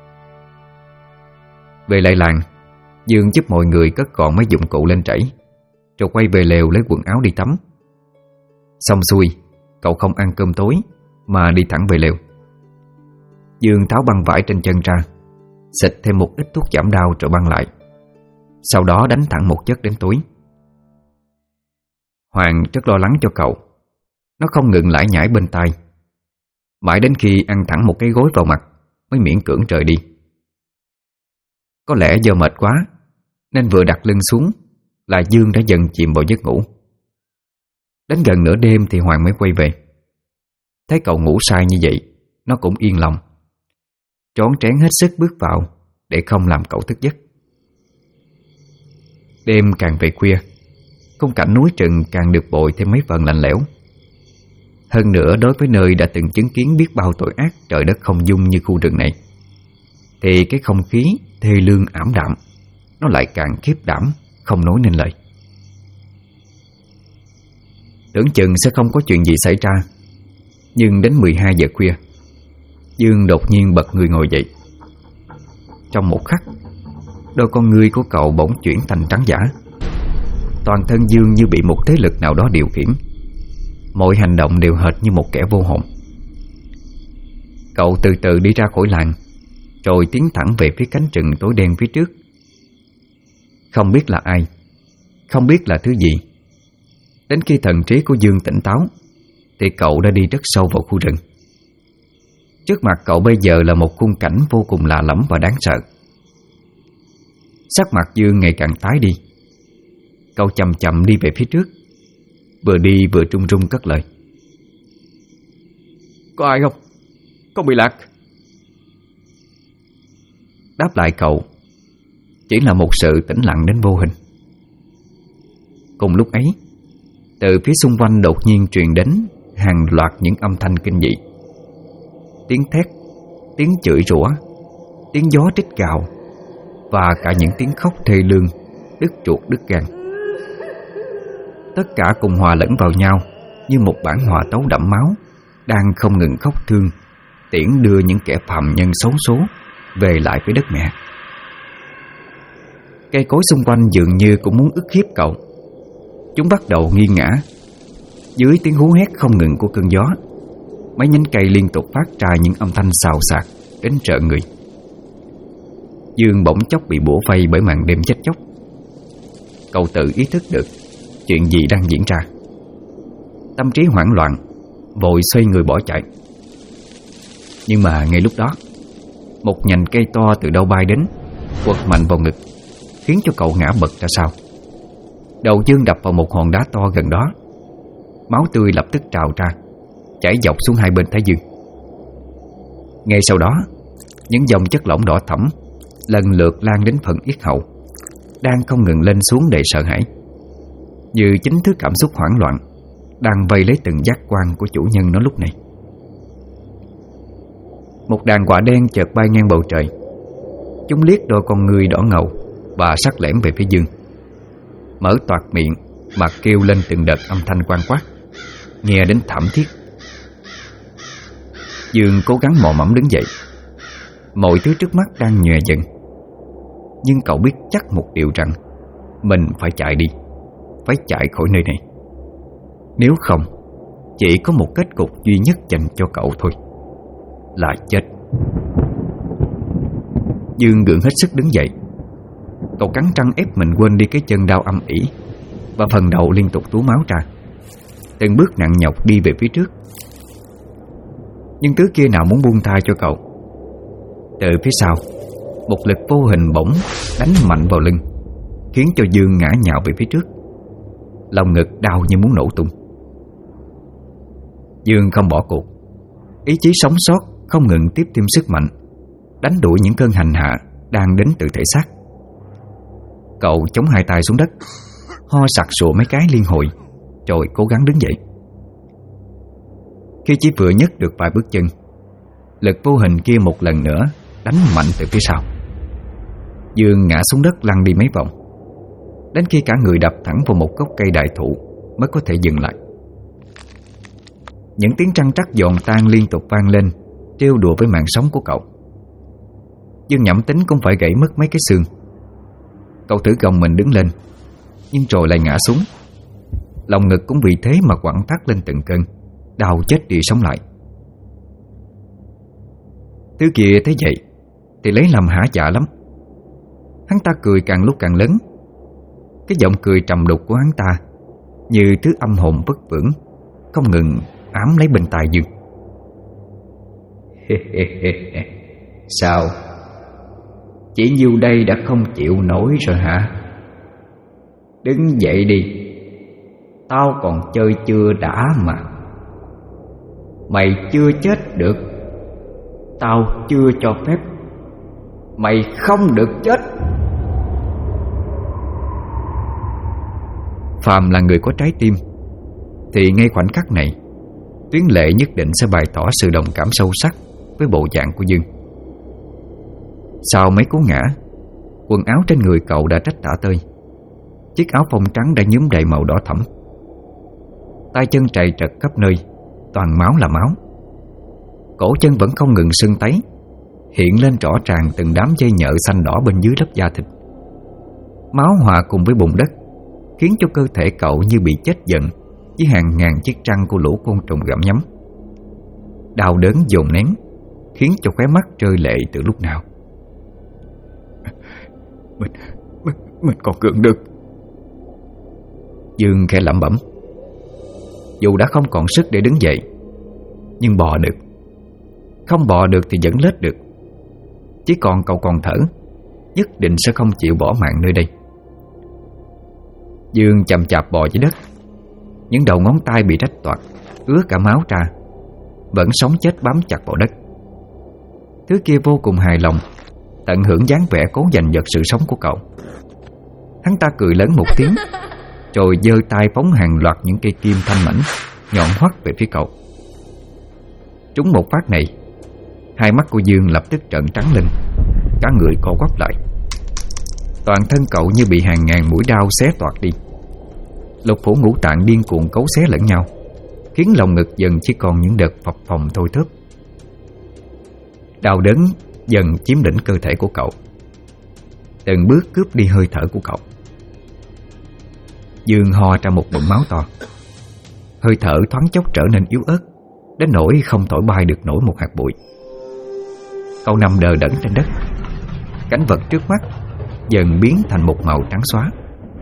Về lại làng, Dương giúp mọi người cất gọn mấy dụng cụ lên trảy, rồi quay về lều lấy quần áo đi tắm. Xong xuôi, cậu không ăn cơm tối mà đi thẳng về lều. Dương tháo băng vải trên chân ra, xịt thêm một ít thuốc giảm đau rồi băng lại. Sau đó đánh thẳng một giấc đến tối. Hoàng rất lo lắng cho cậu. Nó không ngừng lải nhải bên tai, mãi đến khi ăn thẳng một cái gối vào mặt mới miễn cưỡng rời đi. Có lẽ do mệt quá nên vừa đặt lưng xuống là Dương đã dần chìm vào giấc ngủ. Đến gần nửa đêm thì Hoàng mới quay về. Thấy cậu ngủ say như vậy, nó cũng yên lòng, trón trén hết sức bước vào để không làm cậu thức giấc. Đêm càng về khuya, khung cảnh núi rừng càng được bội thêm mấy phần lạnh lẽo. Hơn nữa, đối với nơi đã từng chứng kiến biết bao tội ác trời đất không dung như khu rừng này, thì cái không khí thê lương ảm đạm nó lại càng khiếp đảm, không nói nên lời. Tưởng chừng sẽ không có chuyện gì xảy ra, nhưng đến 12 giờ khuya, Dương đột nhiên bật người ngồi dậy. Trong một khắc, đôi con ngươi của cậu bỗng chuyển thành trắng dã. Toàn thân Dương như bị một thế lực nào đó điều khiển. Mọi hành động đều hệt như một kẻ vô hồn. Cậu từ từ đi ra khỏi làng, rồi tiến thẳng về phía cánh rừng tối đen phía trước. Không biết là ai, không biết là thứ gì. Đến khi thần trí của Dương tỉnh táo thì cậu đã đi rất sâu vào khu rừng. Trước mặt cậu bây giờ là một khung cảnh vô cùng lạ lẫm và đáng sợ. Sắc mặt Dương ngày càng tái đi. Cậu chậm chậm đi về phía trước, vừa đi vừa run run cất lời: "Có ai không? Con bị lạc." Đáp lại cậu chỉ là một sự tĩnh lặng đến vô hình. Cùng lúc ấy, từ phía xung quanh đột nhiên truyền đến hàng loạt những âm thanh kinh dị. Tiếng thét, tiếng chửi rủa, tiếng gió rít gào, và cả những tiếng khóc thê lương, đứt ruột đứt gan. Tất cả cùng hòa lẫn vào nhau như một bản hòa tấu đẫm máu, đang không ngừng khóc thương, tiễn đưa những kẻ phàm nhân xấu số về lại với đất mẹ. Cây cối xung quanh dường như cũng muốn ức hiếp cậu. Chúng bắt đầu nghiêng ngã. Dưới tiếng hú hét không ngừng của cơn gió, mấy nhánh cây liên tục phát ra những âm thanh xào xạc đến rợn người. Dương bỗng chốc bị bủa vây bởi màn đêm chết chóc. Cậu tự ý thức được chuyện gì đang diễn ra. Tâm trí hoảng loạn, vội xoay người bỏ chạy. Nhưng mà ngay lúc đó, một nhành cây to từ đâu bay đến, quật mạnh vào ngực, khiến cho cậu ngã bật ra sau. Đầu Dương đập vào một hòn đá to gần đó. Máu tươi lập tức trào ra, chảy dọc xuống hai bên thái dương. Ngay sau đó, những dòng chất lỏng đỏ thẫm lần lượt lan đến phần yết hầu, đang không ngừng lên xuống đầy sợ hãi, như chính thứ cảm xúc hoảng loạn đang vây lấy từng giác quan của chủ nhân nó lúc này. Một đàn quạ đen chợt bay ngang bầu trời. Chúng liếc đôi con ngươi đỏ ngầu và sắc lẻm về phía Dương, mở toạc miệng mà kêu lên từng đợt âm thanh quang quát, nghe đến thảm thiết. Dương cố gắng mò mẫm đứng dậy. Mọi thứ trước mắt đang nhòe dần. Nhưng cậu biết chắc một điều rằng mình phải chạy đi, phải chạy khỏi nơi này. Nếu không, chỉ có một kết cục duy nhất dành cho cậu thôi, là chết. Dương gượng hết sức đứng dậy. Cậu cắn răng ép mình quên đi cái chân đau âm ỉ, và phần đầu liên tục túa máu ra, từng bước nặng nhọc đi về phía trước. Nhưng thứ kia nào muốn buông tha cho cậu. Từ phía sau, một lực vô hình bỗng đánh mạnh vào lưng, khiến cho Dương ngã nhào về phía trước. Lòng ngực đau như muốn nổ tung. Dương không bỏ cuộc. Ý chí sống sót không ngừng tiếp thêm sức mạnh, đánh đuổi những cơn hành hạ đang đến từ thể xác. Cậu chống hai tay xuống đất, ho sặc sụa mấy cái liên hồi, rồi cố gắng đứng dậy. Khi chỉ vừa nhấc được vài bước chân, lực vô hình kia một lần nữa đánh mạnh từ phía sau. Dương ngã xuống đất lăn đi mấy vòng, đến khi cả người đập thẳng vào một gốc cây đại thụ mới có thể dừng lại. Những tiếng trăng trắc giòn tan liên tục vang lên, trêu đùa với mạng sống của cậu. Dương nhẩm tính cũng phải gãy mất mấy cái xương. Cậu thử gồng mình đứng lên, nhưng rồi lại ngã xuống. Lòng ngực cũng vì thế mà quặn thắt lên từng cơn, đau chết đi sống lại. Thứ kia thấy vậy thì lấy làm hả dạ lắm. Hắn ta cười càng lúc càng lớn. Cái giọng cười trầm đục của hắn ta như thứ âm hồn vất vưởng, không ngừng ám lấy bên tai Dương. Sao? Chỉ nhiêu đây đã không chịu nổi rồi hả? Đứng dậy đi, tao còn chơi chưa đã mà. Mày chưa chết được, tao chưa cho phép. Mày không được chết. Phàm là người có trái tim thì ngay khoảnh khắc này, Tuyến Lệ nhất định sẽ bày tỏ sự đồng cảm sâu sắc với bộ dạng của Dương. Sau mấy cú ngã, quần áo trên người cậu đã rách tả tơi. Chiếc áo phông trắng đã nhuốm đầy màu đỏ thẫm. Tay chân trầy trật khắp nơi, toàn máu là máu. Cổ chân vẫn không ngừng sưng tấy, hiện lên rõ ràng từng đám dây nhợ xanh đỏ bên dưới lớp da thịt. Máu hòa cùng với bùn đất khiến cho cơ thể cậu như bị chết giận với hàng ngàn chiếc răng của lũ côn trùng gặm nhấm. Đau đớn dồn nén khiến cho khóe mắt rơi lệ từ lúc nào. Mình còn gượng được. Dương khẽ lẩm bẩm. Dù đã không còn sức để đứng dậy, nhưng bò được. Không bò được thì vẫn lết được. Chỉ còn cậu còn thở, nhất định sẽ không chịu bỏ mạng nơi đây. Dương chậm chạp bò dưới đất. Những đầu ngón tay bị rách toạc, ứa cả máu ra, vẫn sống chết bám chặt vào đất. Thứ kia vô cùng hài lòng, tận hưởng dáng vẻ cố giành giật sự sống của cậu. Hắn ta cười lớn một tiếng, rồi giơ tay phóng hàng loạt những cây kim thanh mảnh nhọn hoắt về phía cậu. Trúng một phát này, hai mắt của Dương lập tức trợn trắng lên, cả người co quắp lại. Toàn thân cậu như bị hàng ngàn mũi đao xé toạc đi. Lục phủ ngũ tạng điên cuồng cấu xé lẫn nhau, khiến lòng ngực dần chỉ còn những đợt phập phồng thôi thớp. Đau đớn dần chiếm lĩnh cơ thể của cậu, từng bước cướp đi hơi thở của cậu. Dương ho ra một bụng máu to. Hơi thở thoáng chốc trở nên yếu ớt, đến nỗi không thổi bay được nổi một hạt bụi. Cậu nằm đờ đẫn trên đất. Cảnh vật trước mắt dần biến thành một màu trắng xóa.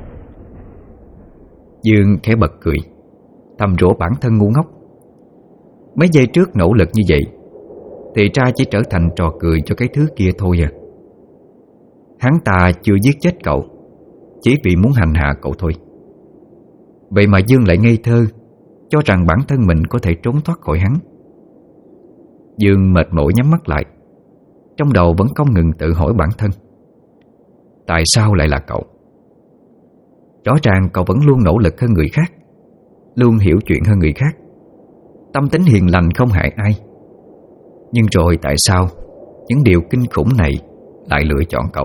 Dương khẽ bật cười, thầm rủa bản thân ngu ngốc. Mấy giây trước nỗ lực như vậy thì ra chỉ trở thành trò cười cho cái thứ kia thôi à. Hắn ta chưa giết chết cậu, chỉ vì muốn hành hạ cậu thôi. Vậy mà Dương lại ngây thơ cho rằng bản thân mình có thể trốn thoát khỏi hắn. Dương mệt mỏi nhắm mắt lại, trong đầu vẫn không ngừng tự hỏi bản thân, tại sao lại là cậu? Rõ ràng cậu vẫn luôn nỗ lực hơn người khác, luôn hiểu chuyện hơn người khác, tâm tính hiền lành không hại ai. Nhưng rồi tại sao những điều kinh khủng này lại lựa chọn cậu?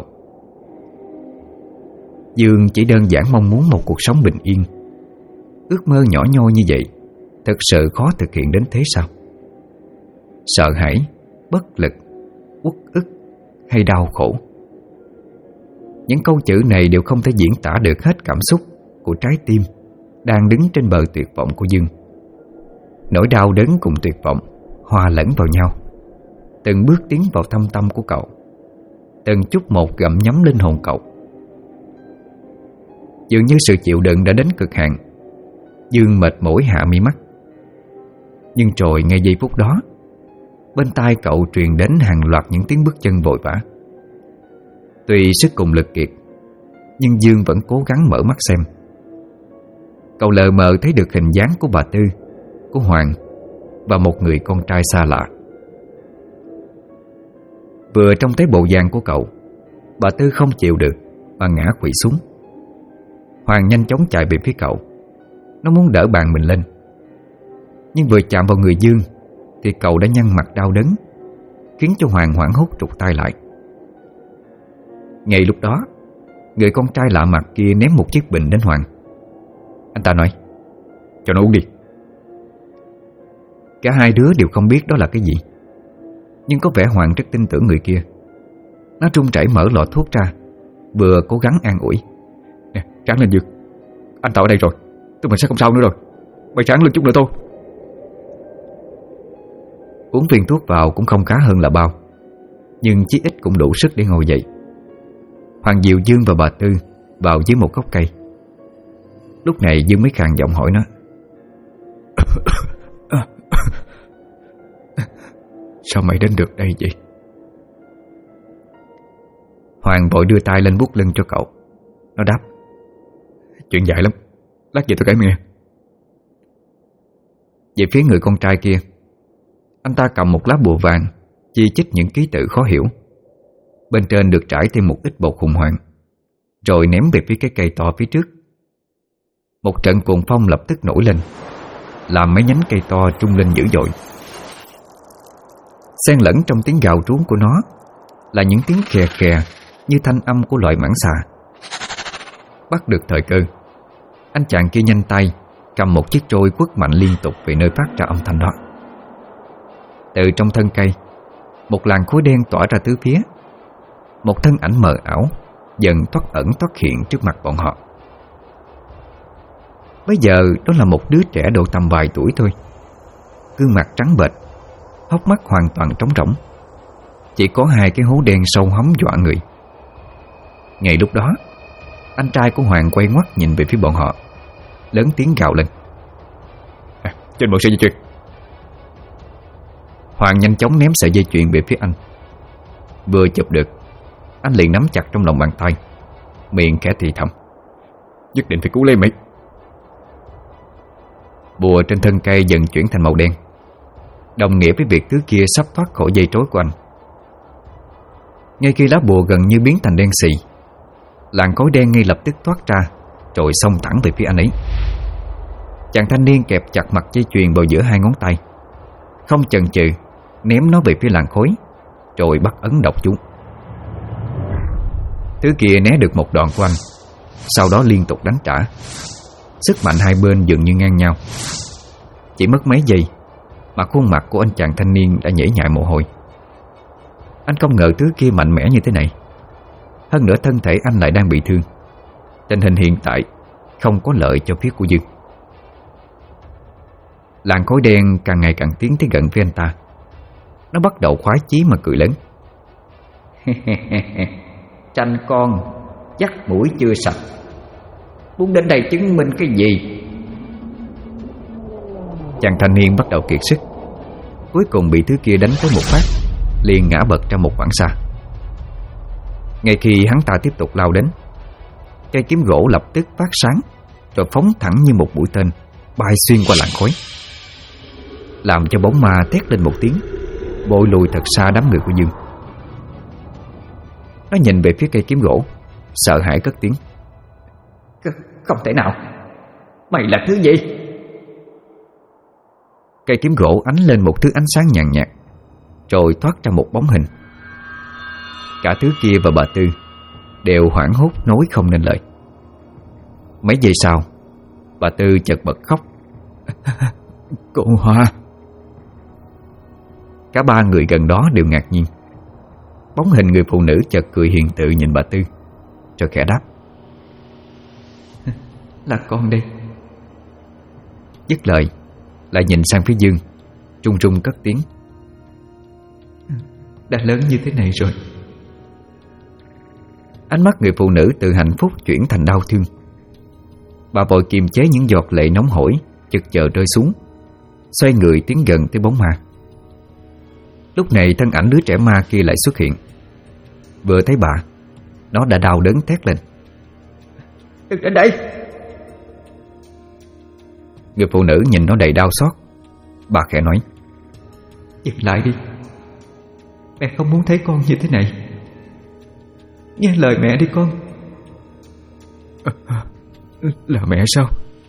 Dương chỉ đơn giản mong muốn một cuộc sống bình yên. Ước mơ nhỏ nhoi như vậy thực sự khó thực hiện đến thế sao? Sợ hãi, bất lực, uất ức hay đau khổ, những câu chữ này đều không thể diễn tả được hết cảm xúc của trái tim đang đứng trên bờ tuyệt vọng của Dương. Nỗi đau đớn cùng tuyệt vọng hòa lẫn vào nhau, từng bước tiến vào thâm tâm của cậu, từng chút một gặm nhấm linh hồn cậu. Dường như sự chịu đựng đã đến cực hạn, Dương mệt mỏi hạ mi mắt. Nhưng rồi ngay giây phút đó, bên tai cậu truyền đến hàng loạt những tiếng bước chân vội vã. Tuy sức cùng lực kiệt, nhưng Dương vẫn cố gắng mở mắt xem. Cậu lờ mờ thấy được hình dáng của bà Tư, của Hoàng và một người con trai xa lạ. Vừa trông thấy bộ dạng của cậu, bà Tư không chịu được mà ngã quỵ xuống. Hoàng nhanh chóng chạy về phía cậu. Nó muốn đỡ bàn mình lên, nhưng vừa chạm vào người Dương thì cậu đã nhăn mặt đau đớn, khiến cho Hoàng hoảng hốt trục tay lại. Ngay lúc đó, người con trai lạ mặt kia ném một chiếc bình đến Hoàng. Anh ta nói, cho nó uống đi. Cả hai đứa đều không biết đó là cái gì, nhưng có vẻ Hoàng rất tin tưởng người kia. Nó run rẩy mở lọ thuốc ra, vừa cố gắng an ủi. Nè, ráng lên Dương, anh ta ở đây rồi, tụi mình sẽ không sao nữa rồi. Mày ráng lên chút nữa thôi. Uống viên thuốc vào cũng không khá hơn là bao, nhưng chí ít cũng đủ sức để ngồi dậy. Hoàng dìu Dương và bà Tư vào dưới một gốc cây. Lúc này Dương mới khàn giọng hỏi nó, sao mày đến được đây vậy? Hoàng vội đưa tay lên vuốt lưng cho cậu. Nó đáp, chuyện dài lắm, lát về tôi kể mày nghe. Về phía người con trai kia, anh ta cầm một lá bùa vàng chi chít những ký tự khó hiểu. Bên trên được trải thêm một ít bột hùng hoàng, rồi ném về phía cái cây to phía trước. Một trận cuồng phong lập tức nổi lên, làm mấy nhánh cây to trung lên dữ dội. Xen lẫn trong tiếng gào rú của nó là những tiếng khè khè như thanh âm của loài mãng xà. Bắt được thời cơ, anh chàng kia nhanh tay cầm một chiếc trôi quất mạnh liên tục về nơi phát ra âm thanh đó. Từ trong thân cây, một làn khói đen tỏa ra tứ phía. Một thân ảnh mờ ảo dần thoát ẩn thoát hiện trước mặt bọn họ. Bây giờ đó là một đứa trẻ độ tầm vài tuổi thôi, gương mặt trắng bệch, hốc mắt hoàn toàn trống rỗng, chỉ có hai cái hố đen sâu hóm dọa người. Ngay lúc đó, anh trai của Hoàng quay ngoắt nhìn về phía bọn họ, lớn tiếng gào lên: Trên một sợi dây chuyền. Hoàng nhanh chóng ném sợi dây chuyền về phía anh. Vừa chụp được, anh liền nắm chặt trong lòng bàn tay, miệng khẽ thì thầm: Nhất định phải cứu lấy mày. Bùa trên thân cây dần chuyển thành màu đen, đồng nghĩa với việc thứ kia sắp thoát khỏi dây trói của anh. Ngay khi lá bùa gần như biến thành đen xì, làn khói đen ngay lập tức thoát ra, rồi xông thẳng về phía anh ấy. Chàng thanh niên kẹp chặt mặt dây chuyền vào giữa hai ngón tay, không chần chừ ném nó về phía làn khói, rồi bắt ấn đọc chú. Thứ kia né được một đòn của anh, sau đó liên tục đánh trả. Sức mạnh hai bên dường như ngang nhau. Chỉ mất mấy giây mà khuôn mặt của anh chàng thanh niên đã nhễ nhại mồ hôi. Anh không ngờ thứ kia mạnh mẽ như thế này. Hơn nữa thân thể anh lại đang bị thương. Tình hình hiện tại không có lợi cho phía của Dương. Làn khói đen càng ngày càng tiến tới gần với anh ta. Nó bắt đầu khoái chí mà cười lớn: Tranh con dắt mũi chưa sạch, muốn đến đây chứng minh cái gì? Chàng thanh niên bắt đầu kiệt sức, cuối cùng bị thứ kia đánh tới một phát, liền ngã bật ra một khoảng xa. Ngay khi hắn ta tiếp tục lao đến, cây kiếm gỗ lập tức phát sáng, rồi phóng thẳng như một mũi tên bay xuyên qua làn khói, làm cho bóng ma thét lên một tiếng, bội lùi thật xa đám người của Dương. Nó nhìn về phía cây kiếm gỗ, sợ hãi cất tiếng: Không thể nào, mày là thứ gì? Cây kiếm gỗ ánh lên một thứ ánh sáng nhàn nhạt, rồi thoát ra một bóng hình. Cả thứ kia và bà Tư đều hoảng hốt nói không nên lời. Mấy giây sau, bà Tư chợt bật khóc: Cô Hoa! Cả ba người gần đó đều ngạc nhiên. Bóng hình người phụ nữ chợt cười hiền tự nhìn bà Tư, rồi khẽ đáp: Là con đây. Dứt lời lại nhìn sang phía Dương, trung trung cất tiếng: Đã lớn như thế này rồi. Ánh mắt người phụ nữ từ hạnh phúc chuyển thành đau thương. Bà vội kiềm chế những giọt lệ nóng hổi chực chờ rơi xuống, xoay người tiến gần tới bóng ma. Lúc này thân ảnh đứa trẻ ma kia lại xuất hiện. Vừa thấy bà, nó đã đau đớn thét lên: Đừng đến đây! Người phụ nữ nhìn nó đầy đau xót. Bà khẽ nói: Dừng lại đi, mẹ không muốn thấy con như thế này. Nghe lời mẹ đi con. Là mẹ sao?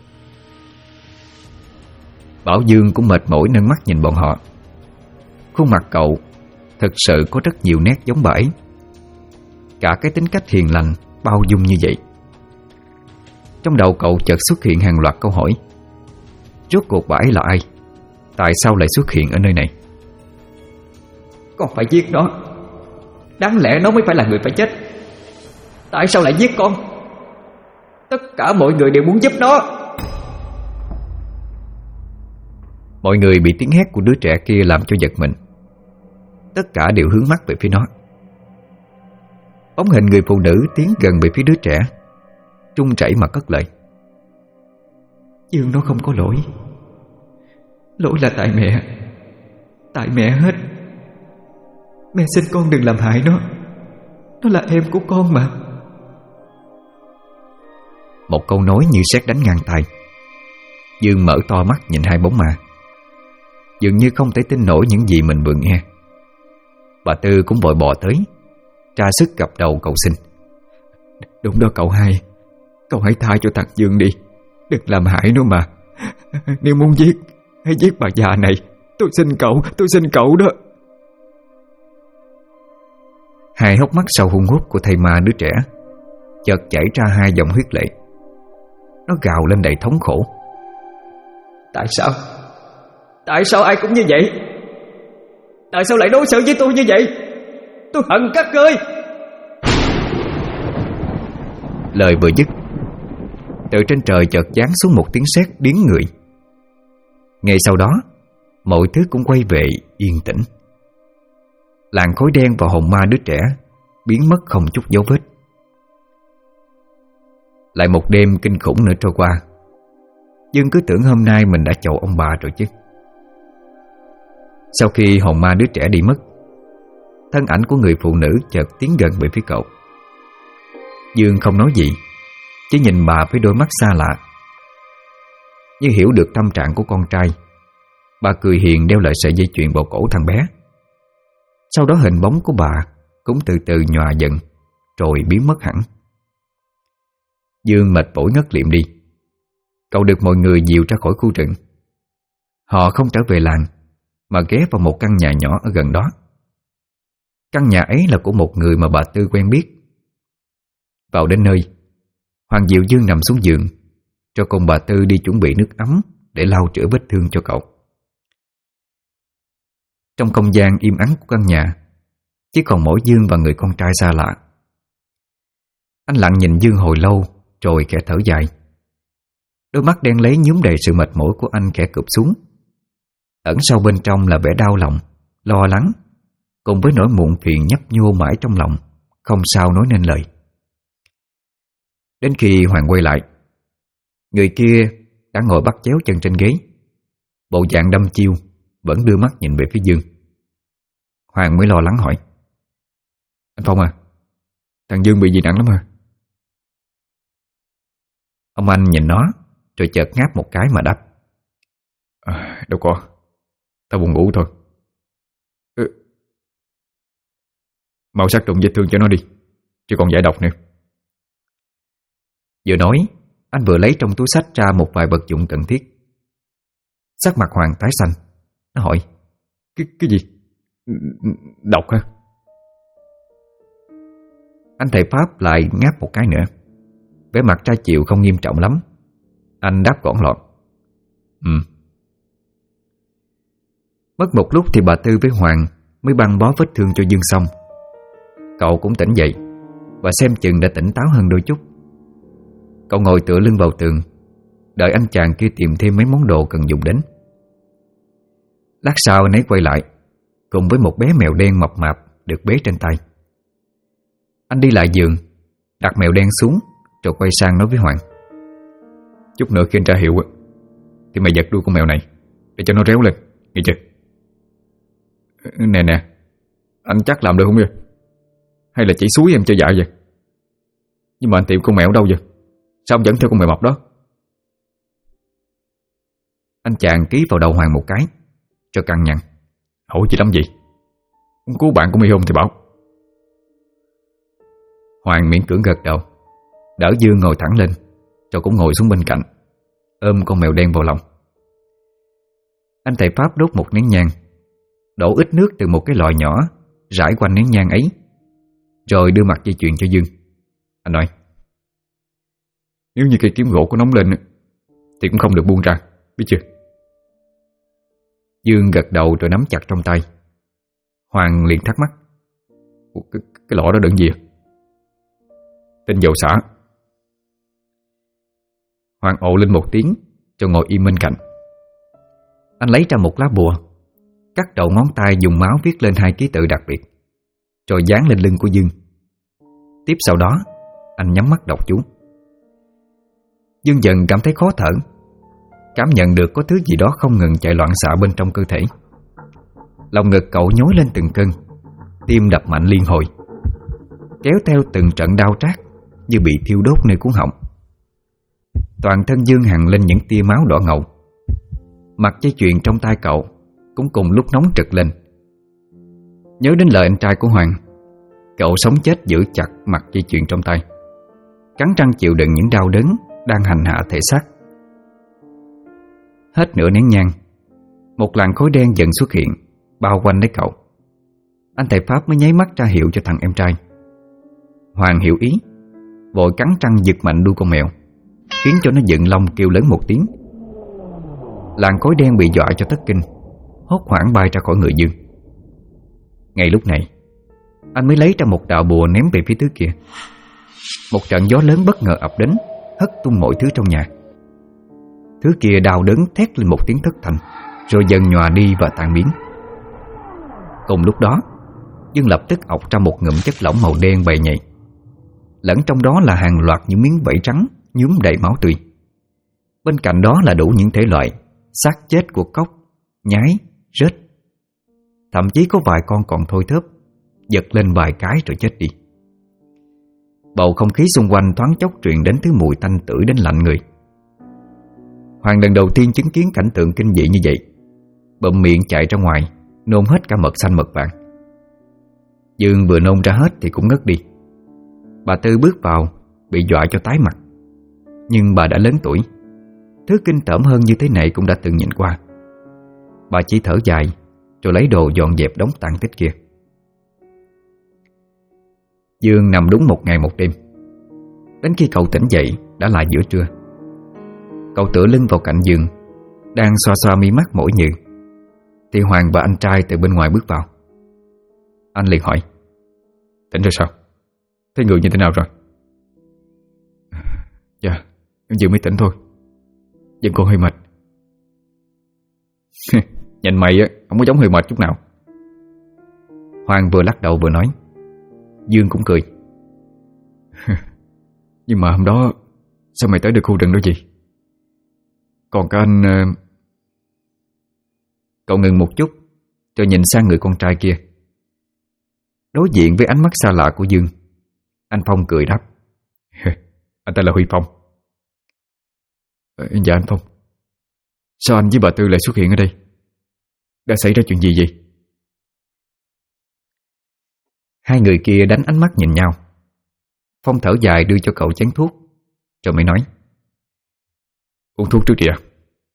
Bảo Dương cũng mệt mỏi nâng mắt nhìn bọn họ. Khuôn mặt cậu thực sự có rất nhiều nét giống bà ấy. Cả cái tính cách hiền lành, bao dung như vậy. Trong đầu cậu chợt xuất hiện hàng loạt câu hỏi. Rốt cuộc bà ấy là ai? Tại sao lại xuất hiện ở nơi này? Con phải giết nó. Đáng lẽ nó mới phải là người phải chết. Tại sao lại giết con? Tất cả mọi người đều muốn giúp nó. Mọi người bị tiếng hét của đứa trẻ kia làm cho giật mình. Tất cả đều hướng mắt về phía nó. Bóng hình người phụ nữ tiến gần về phía đứa trẻ, trung chảy mà cất lời: Dương nó không có lỗi. Lỗi là tại mẹ. Tại mẹ hết. Mẹ xin con đừng làm hại nó. Nó là em của con mà. Một câu nói như sét đánh ngang tai. Dương mở to mắt nhìn hai bóng ma, dường như không thể tin nổi những gì mình vừa nghe. Bà Tư cũng vội bò tới, tra sức gập đầu cầu xin: Đúng đó cậu hai, cậu hãy tha cho thằng Dương đi. Đừng làm hại nó mà. Nếu muốn giết, hãy giết bà già này. Tôi xin cậu đó. Hai hốc mắt sâu hun hút của thầy ma đứa trẻ chợt chảy ra hai dòng huyết lệ. Nó gào lên đầy thống khổ: Tại sao? Tại sao ai cũng như vậy? Tại sao lại đối xử với tôi như vậy? Tôi hận các ngươi. Lời vừa dứt, từ trên trời chợt giáng xuống một tiếng sét điếng người. Ngay sau đó, mọi thứ cũng quay về yên tĩnh. Làn khói đen và hồn ma đứa trẻ biến mất không chút dấu vết. Lại một đêm kinh khủng nữa trôi qua. Dương cứ tưởng hôm nay mình đã chầu ông bà rồi chứ. Sau khi hồn ma đứa trẻ đi mất, thân ảnh của người phụ nữ chợt tiến gần về phía cậu. Dương không nói gì, chỉ nhìn bà với đôi mắt xa lạ. Như hiểu được tâm trạng của con trai, bà cười hiền đeo lại sợi dây chuyền vào cổ thằng bé. Sau đó hình bóng của bà cũng từ từ nhòa dần, rồi biến mất hẳn. Dương mệt mỏi ngất liệm đi. Cậu được mọi người dìu ra khỏi khu rừng. Họ không trở về làng, mà ghé vào một căn nhà nhỏ ở gần đó. Căn nhà ấy là của một người mà bà Tư quen biết. Vào đến nơi, Hoàng dịu Dương nằm xuống giường, cho cùng bà Tư đi chuẩn bị nước ấm để lau chữa vết thương cho cậu. Trong không gian im ắng của căn nhà, chỉ còn mỗi Dương và người con trai xa lạ. Anh lặng nhìn Dương hồi lâu, rồi khẽ thở dài. Đôi mắt đen lấy nhuốm đầy sự mệt mỏi của anh khẽ cụp xuống. Ẩn sâu bên trong là vẻ đau lòng, lo lắng, cùng với nỗi muộn phiền nhấp nhô mãi trong lòng, không sao nói nên lời. Đến khi Hoàng quay lại, người kia đã ngồi bắt chéo chân trên ghế, bộ dạng đăm chiêu, vẫn đưa mắt nhìn về phía Dương. Hoàng mới lo lắng hỏi: "Anh Phong à, thằng Dương bị gì nặng lắm hả?" Ông anh nhìn nó, rồi chợt ngáp một cái mà đáp: Đâu có, tao buồn ngủ thôi. Mau sát trùng vết thương cho nó đi, chứ còn giải độc nữa. Vừa nói, anh vừa lấy trong túi xách ra một vài vật dụng cần thiết. Sắc mặt Hoàng tái xanh. Nó hỏi: Cái gì? Độc hả? Anh thầy Pháp lại ngáp một cái nữa. Vẻ mặt trai chịu không nghiêm trọng lắm. Anh đáp gọn lọt: Mất một lúc thì bà Tư với Hoàng mới băng bó vết thương cho Dương xong. Cậu cũng tỉnh dậy, và xem chừng đã tỉnh táo hơn đôi chút. Cậu ngồi tựa lưng vào tường, đợi anh chàng kia tìm thêm mấy món đồ cần dùng đến. Lát sau anh ấy quay lại, cùng với một bé mèo đen mập mạp được bế trên tay. Anh đi lại giường, đặt mèo đen xuống, rồi quay sang nói với Hoàng: Chút nữa khi anh ra hiệu thì mày giật đuôi con mèo này để cho nó réo lên, nghe chưa? Nè, anh chắc làm được không vậy? Hay là chỉ xúi em cho dại vậy? Nhưng mà anh tìm con mèo đâu vậy? Sao ông dẫn theo con mèo mập đó? Anh chàng ký vào đầu Hoàng một cái, cho cằn nhằn: Hỏi chị lắm gì? Muốn cứu bạn của mi không thì bảo. Hoàng miễn cưỡng gật đầu, đỡ Dương ngồi thẳng lên, rồi cũng ngồi xuống bên cạnh, ôm con mèo đen vào lòng. Anh thầy Pháp đốt một nén nhang, đổ ít nước từ một cái lọ nhỏ rải quanh nén nhang ấy, rồi đưa mặt dây chuyền cho Dương. Anh nói: Nếu như cây kiếm gỗ có nóng lên thì cũng không được buông ra, biết chưa? Dương gật đầu rồi nắm chặt trong tay. Hoàng liền thắc mắc: Cái lọ đó đựng gì? Tinh dầu xả. Hoàng ồ lên một tiếng, rồi ngồi im bên cạnh. Anh lấy ra một lá bùa, cắt đầu ngón tay dùng máu viết lên 2 ký tự đặc biệt, rồi dán lên lưng của Dương. Tiếp sau đó, anh nhắm mắt đọc chú. Dương dần cảm thấy khó thở, cảm nhận được có thứ gì đó không ngừng chạy loạn xạ bên trong cơ thể. Lòng ngực cậu nhói lên từng cơn, tim đập mạnh liên hồi, kéo theo từng trận đau rát như bị thiêu đốt nơi cuống họng. Toàn thân Dương hằn lên những tia máu đỏ ngầu. Mặt dây chuyền trong tay cậu cũng cùng lúc nóng rực lên. Nhớ đến lời anh trai của Hoàng, cậu sống chết giữ chặt mặt dây chuyền trong tay, cắn răng chịu đựng những đau đớn đang hành hạ thể xác. Hết nửa nén nhang, một làn khói đen dần xuất hiện, bao quanh lấy cậu. Anh thầy Pháp mới nháy mắt ra hiệu cho thằng em trai. Hoàng hiểu ý, vội cắn răng giật mạnh đuôi con mèo, khiến cho nó dựng lông kêu lớn một tiếng. Làn khói đen bị dọa cho thất kinh, hốt hoảng bay ra khỏi người Dương. Ngay lúc này, anh mới lấy ra một đạo bùa ném về phía thứ kia. Một trận gió lớn bất ngờ ập đến, hất tung mọi thứ trong nhà. Thứ kia đau đớn thét lên một tiếng thất thanh, rồi dần nhòa đi và tan biến. Cùng lúc đó, Dương lập tức ọc ra một ngụm chất lỏng màu đen bầy nhầy. Lẫn trong đó là hàng loạt những miếng vảy trắng nhuốm đầy máu tươi. Bên cạnh đó là đủ những thể loại xác chết của cóc, nhái, rết. Thậm chí có vài con còn thôi thớp, giật lên vài cái rồi chết đi. Bầu không khí xung quanh thoáng chốc truyền đến thứ mùi tanh tưởi đến lạnh người. Hoàng lần đầu tiên chứng kiến cảnh tượng kinh dị như vậy, bụm miệng chạy ra ngoài, nôn hết cả mật xanh mật vàng. Dương vừa nôn ra hết thì cũng ngất đi. Bà Tư bước vào, bị dọa cho tái mặt. Nhưng bà đã lớn tuổi, thứ kinh tởm hơn như thế này cũng đã từng nhìn qua. Bà chỉ thở dài, rồi lấy đồ dọn dẹp đống tàn tích kia. Dương nằm đúng 1 ngày 1 đêm. Đến khi cậu tỉnh dậy đã là giữa trưa. Cậu tựa lưng vào cạnh giường, đang xoa xoa mi mắt mỏi nhừ, thì Hoàng và anh trai từ bên ngoài bước vào. Anh liền hỏi: "Tỉnh rồi sao? Thấy người như thế nào rồi?" "Dạ, em vừa mới tỉnh thôi, vẫn còn hơi mệt." "Nhìn mày á, không có giống hơi mệt chút nào." Hoàng vừa lắc đầu vừa nói. Dương cũng cười. "Nhưng mà hôm đó sao mày tới được khu rừng đó gì? Còn cả anh..." Cậu ngừng một chút, rồi nhìn sang người con trai kia. Đối diện với ánh mắt xa lạ của Dương, anh Phong cười đáp: "Anh ta là Huy Phong." "Dạ anh Phong, sao anh với bà Tư lại xuất hiện ở đây? Đã xảy ra chuyện gì vậy?" Hai người kia đánh ánh mắt nhìn nhau. Phong thở dài đưa cho cậu chén thuốc, rồi mới nói: "Uống thuốc trước đi ạ."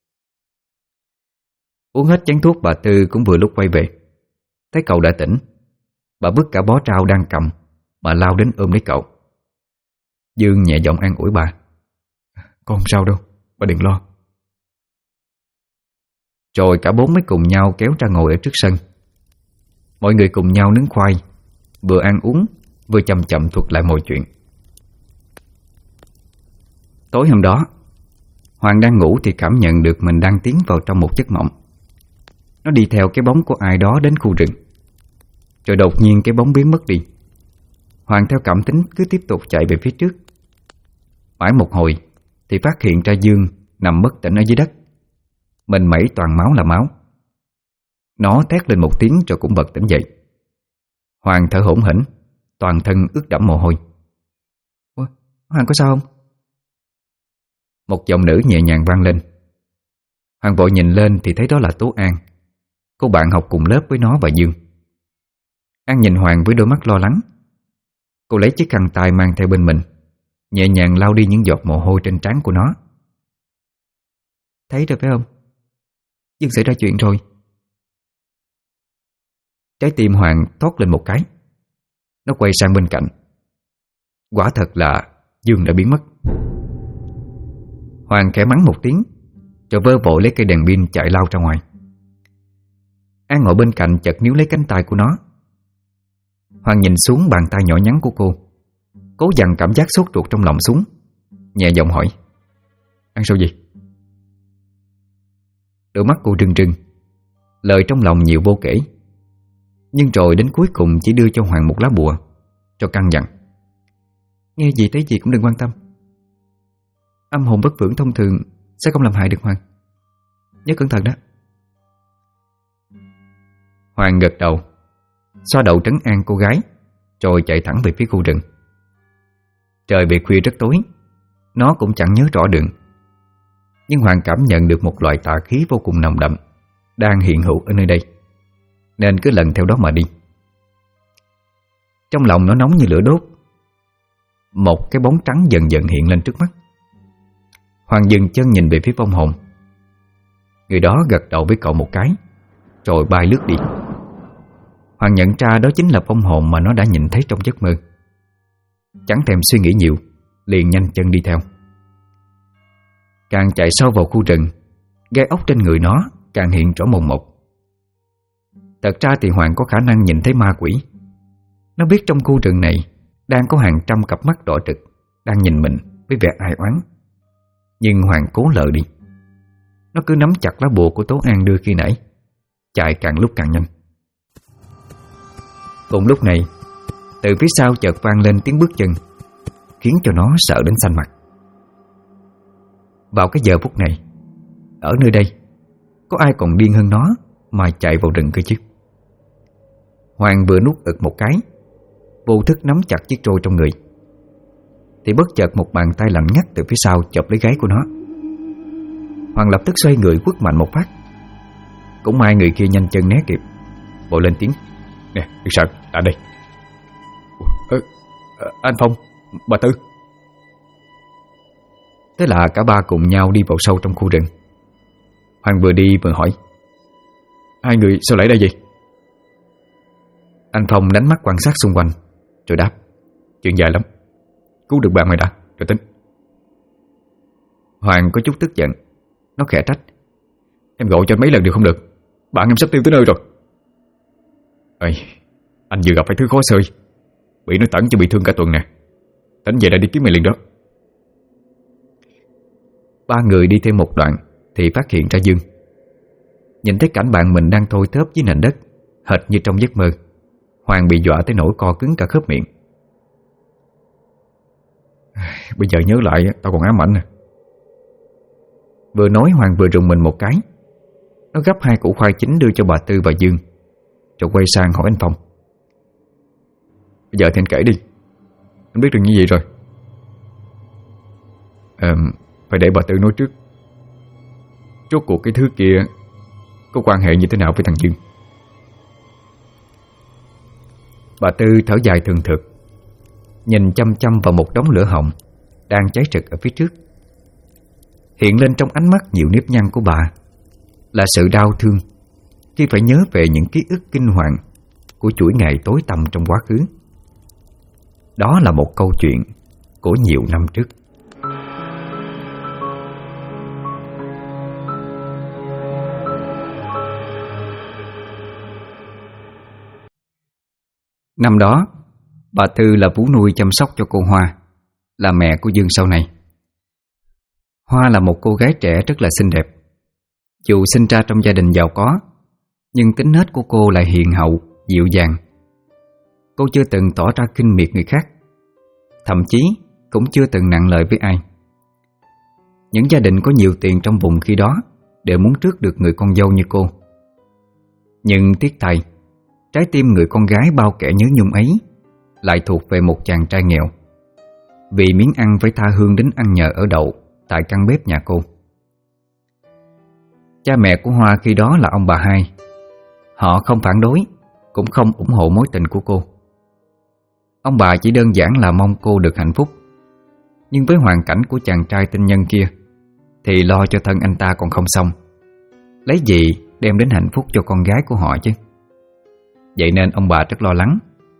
Uống hết chén thuốc, bà Tư cũng vừa lúc quay về. Thấy cậu đã tỉnh, bà vứt cả bó rau đang cầm mà lao đến ôm lấy cậu. Dương nhẹ giọng an ủi bà: "Con không sao đâu, bà đừng lo." Rồi cả bốn mới cùng nhau kéo ra ngồi ở trước sân. Mọi người cùng nhau nướng khoai, vừa ăn uống vừa chậm chậm thuật lại mọi chuyện. Tối hôm đó, Hoàng đang ngủ thì cảm nhận được mình đang tiến vào trong một giấc mộng. Nó đi theo cái bóng của ai đó đến khu rừng, rồi đột nhiên cái bóng biến mất đi. Hoàng theo cảm tính cứ tiếp tục chạy về phía trước. Mãi một hồi thì phát hiện ra Dương nằm bất tỉnh ở dưới đất, mình mẩy toàn máu là máu. Nó thét lên một tiếng rồi cũng bật tỉnh dậy. Hoàng thở hổn hển, toàn thân ướt đẫm mồ hôi. "Ủa, Hoàng có sao không?" Một giọng nữ nhẹ nhàng vang lên. Hoàng vội nhìn lên thì thấy đó là Tố An, cô bạn học cùng lớp với nó và Dương. An nhìn Hoàng với đôi mắt lo lắng. Cô lấy chiếc khăn tay mang theo bên mình, nhẹ nhàng lau đi những giọt mồ hôi trên trán của nó. "Thấy rồi phải không? Dương xảy ra chuyện rồi." Trái tim Hoàng thoát lên một cái. Nó quay sang bên cạnh. Quả thật là Dương đã biến mất. Hoàng khẽ mắng một tiếng, rồi vơ vội lấy cây đèn pin chạy lao ra ngoài. An ngồi bên cạnh chợt níu lấy cánh tay của nó. Hoàng nhìn xuống bàn tay nhỏ nhắn của cô, cố dằn cảm giác sốt ruột trong lòng xuống, nhẹ giọng hỏi: "An sao gì?" Đôi mắt cô rưng rưng, lời trong lòng nhiều vô kể. Nhưng rồi đến cuối cùng chỉ đưa cho Hoàng một lá bùa, cho căn dặn: "Nghe gì thấy gì cũng đừng quan tâm. Âm hồn bất vượng thông thường sẽ không làm hại được Hoàng. Nhớ cẩn thận đó." Hoàng gật đầu, xoa đầu trấn an cô gái, rồi chạy thẳng về phía khu rừng. Trời về khuya rất tối, nó cũng chẳng nhớ rõ đường. Nhưng Hoàng cảm nhận được một loại tà khí vô cùng nồng đậm đang hiện hữu ở nơi đây, nên cứ lần theo đó mà đi. Trong lòng nó nóng như lửa đốt. Một cái bóng trắng dần dần hiện lên trước mắt. Hoàng dừng chân nhìn về phía vong hồn. Người đó gật đầu với cậu một cái, rồi bay lướt đi. Hoàng nhận ra đó chính là vong hồn mà nó đã nhìn thấy trong giấc mơ. Chẳng thèm suy nghĩ nhiều, liền nhanh chân đi theo. Càng chạy sâu vào khu rừng, gai ốc trên người nó càng hiện rõ mồn một. Thật ra thì Hoàng có khả năng nhìn thấy ma quỷ. Nó biết trong khu rừng này đang có hàng trăm cặp mắt đỏ trực đang nhìn mình với vẻ ai oán. Nhưng Hoàng cố lờ đi. Nó cứ nắm chặt lá bùa của Tố An đưa khi nãy, chạy càng lúc càng nhanh. Cùng lúc này, từ phía sau chợt vang lên tiếng bước chân, khiến cho nó sợ đến xanh mặt. Vào cái giờ phút này, ở nơi đây có ai còn điên hơn nó mà chạy vào rừng cơ chứ? Hoàng vừa nuốt ực một cái, vô thức nắm chặt chiếc trôi trong người, thì bất chợt một bàn tay lạnh ngắt từ phía sau chộp lấy gáy của nó. Hoàng lập tức xoay người quất mạnh một phát. Cũng may người kia nhanh chân né kịp, vội lên tiếng: "Nè, đừng sợ, lại đây." Anh Phong, bà Tư. Thế là cả ba cùng nhau đi vào sâu trong khu rừng. Hoàng vừa đi vừa hỏi: "Hai người sao lại đây vậy?" Anh Phong đánh mắt quan sát xung quanh rồi đáp: "Chuyện dài lắm, cứu được bạn mày đã, rồi tính." Hoàng có chút tức giận. Nó khẽ trách: "Em gọi cho anh mấy lần được không được? Bạn em sắp tiêu tới nơi rồi." "Ê, anh vừa gặp phải thứ khó xơi, bị nó tẩn cho bị thương cả tuần nè. Tỉnh về đã đi kiếm mày liền đó." Ba người đi thêm một đoạn thì phát hiện ra Dương. Nhìn thấy cảnh bạn mình đang thôi thớp dưới nền đất, hệt như trong giấc mơ, Hoàng bị dọa tới nỗi co cứng cả khớp miệng. "Bây giờ nhớ lại tao còn ám ảnh nè." Vừa nói Hoàng vừa rùng mình một cái. Nó gấp 2 củ khoai chín đưa cho bà Tư và Dương, rồi quay sang hỏi anh Phong: "Bây giờ thì anh kể đi, anh biết được như vậy rồi." Phải để bà Tư nói trước. Rốt cuộc cái thứ kia có quan hệ như thế nào với thằng Dương?" Bà Tư thở dài thường thực, nhìn chăm chăm vào một đống lửa hồng đang cháy rực ở phía trước. Hiện lên trong ánh mắt nhiều nếp nhăn của bà là sự đau thương khi phải nhớ về những ký ức kinh hoàng của chuỗi ngày tối tăm trong quá khứ. Đó là một câu chuyện của nhiều năm trước. Năm đó, bà Tư là vú nuôi chăm sóc cho cô Hoa, là mẹ của Dương sau này. Hoa là một cô gái trẻ rất là xinh đẹp. Dù sinh ra trong gia đình giàu có, nhưng tính nết của cô lại hiền hậu, dịu dàng. Cô chưa từng tỏ ra khinh miệt người khác, thậm chí cũng chưa từng nặng lời với ai. Những gia đình có nhiều tiền trong vùng khi đó đều muốn rước được người con dâu như cô. Nhưng tiếc thay, trái tim người con gái bao kẻ nhớ nhung ấy lại thuộc về một chàng trai nghèo. Vì miếng ăn phải tha hương đến ăn nhờ ở đậu tại căn bếp nhà cô. Cha mẹ của Hoa khi đó là ông bà hai. Họ không phản đối, cũng không ủng hộ mối tình của cô. Ông bà chỉ đơn giản là mong cô được hạnh phúc. Nhưng với hoàn cảnh của chàng trai tinh nhân kia thì lo cho thân anh ta còn không xong, lấy gì đem đến hạnh phúc cho con gái của họ chứ. Vậy nên ông bà rất lo lắng.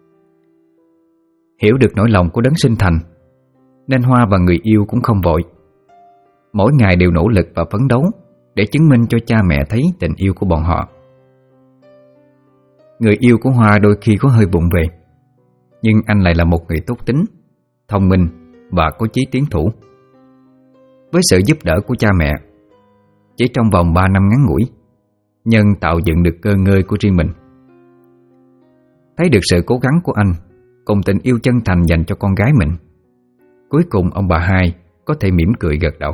Hiểu được nỗi lòng của đấng sinh thành, nên Hoa và người yêu cũng không vội. Mỗi ngày đều nỗ lực và phấn đấu để chứng minh cho cha mẹ thấy tình yêu của bọn họ. Người yêu của Hoa đôi khi có hơi vụng về, nhưng anh lại là một người tốt tính, thông minh và có chí tiến thủ. Với sự giúp đỡ của cha mẹ, chỉ trong vòng 3 năm ngắn ngủi, Nhân tạo dựng được cơ ngơi của riêng mình. Thấy được sự cố gắng của anh cùng tình yêu chân thành dành cho con gái mình, cuối cùng ông bà hai có thể mỉm cười gật đầu.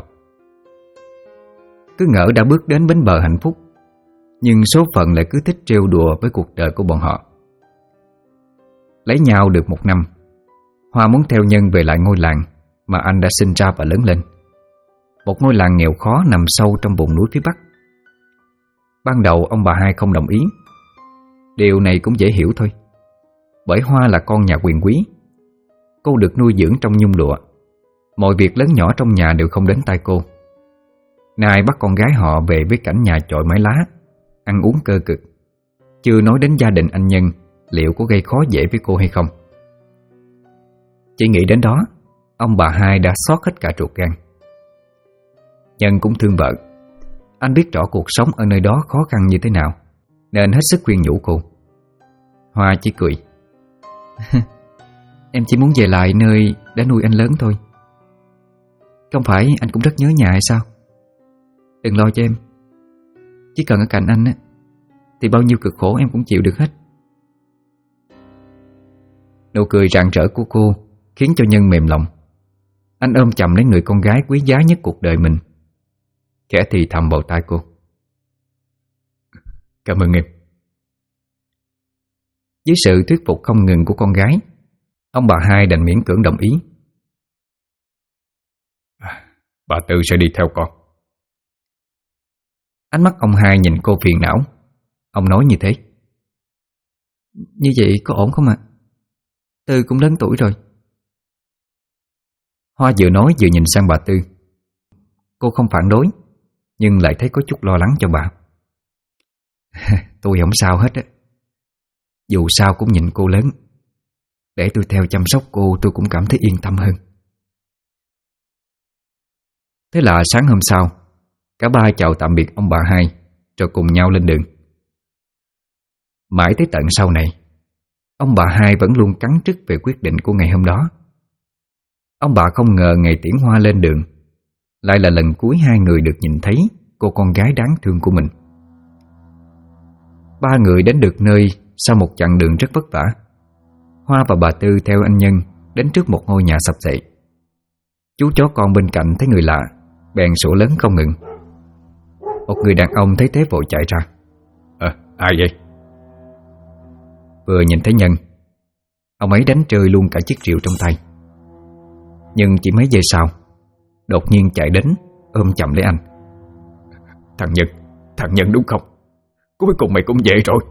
Cứ ngỡ đã bước đến bến bờ hạnh phúc, nhưng số phận lại cứ thích trêu đùa với cuộc đời của bọn họ. Lấy nhau được 1 năm, Hoa muốn theo Nhân về lại ngôi làng mà anh đã sinh ra và lớn lên. Một ngôi làng nghèo khó nằm sâu trong vùng núi phía Bắc. Ban đầu ông bà hai không đồng ý. Điều này cũng dễ hiểu thôi, bởi Hoa là con nhà quyền quý. Cô được nuôi dưỡng trong nhung lụa, mọi việc lớn nhỏ trong nhà đều không đến tay cô. Nay bắt con gái họ về với cảnh nhà chòi mái lá, ăn uống cơ cực, chưa nói đến gia đình anh Nhân liệu có gây khó dễ với cô hay không. Chỉ nghĩ đến đó, ông bà hai đã xót hết cả ruột gan. Nhân cũng thương vợ. Anh biết rõ cuộc sống ở nơi đó khó khăn như thế nào, nên hết sức khuyên nhủ cô. Hoa chỉ cười. Em chỉ muốn về lại nơi đã nuôi anh lớn thôi. Không phải anh cũng rất nhớ nhà hay sao? Đừng lo cho em. Chỉ cần ở cạnh anh á, thì bao nhiêu cực khổ em cũng chịu được hết. Nụ cười rạng rỡ của cô khiến cho Nhân mềm lòng. Anh ôm chầm lấy người con gái quý giá nhất cuộc đời mình, khẽ thì thầm vào tai cô. Cảm ơn em. Với sự thuyết phục không ngừng của con gái, ông bà Hai đành miễn cưỡng đồng ý. Bà Tư sẽ đi theo con. Ánh mắt ông Hai nhìn cô phiền não. Ông nói như thế. Như vậy có ổn không ạ? Tư cũng lớn tuổi rồi. Hoa vừa nói vừa nhìn sang bà Tư. Cô không phản đối, nhưng lại thấy có chút lo lắng cho bà. Tôi không sao hết á. Dù sao cũng nhìn cô lớn. Để tôi theo chăm sóc cô tôi cũng cảm thấy yên tâm hơn. Thế là sáng hôm sau, cả ba chào tạm biệt ông bà Hai, rồi cùng nhau lên đường. Mãi tới tận sau này, ông bà Hai vẫn luôn cắn rứt về quyết định của ngày hôm đó. Ông bà không ngờ ngày tiễn Hoa lên đường lại là lần cuối hai người được nhìn thấy cô con gái đáng thương của mình. Ba người đến được nơi sau một chặng đường rất vất vả. Hoa và bà Tư theo anh Nhân đến trước một ngôi nhà sập xệ. Chú chó con bên cạnh thấy người lạ, bèn sủa lớn không ngừng. Một người đàn ông thấy thế vội chạy ra. Ai vậy? Vừa nhìn thấy Nhân, ông ấy đánh rơi luôn cả chiếc rìu trong tay. Nhưng chỉ mấy giây sau, đột nhiên chạy đến ôm chầm lấy anh. Thằng Nhân đúng không? Cuối cùng mày cũng về rồi.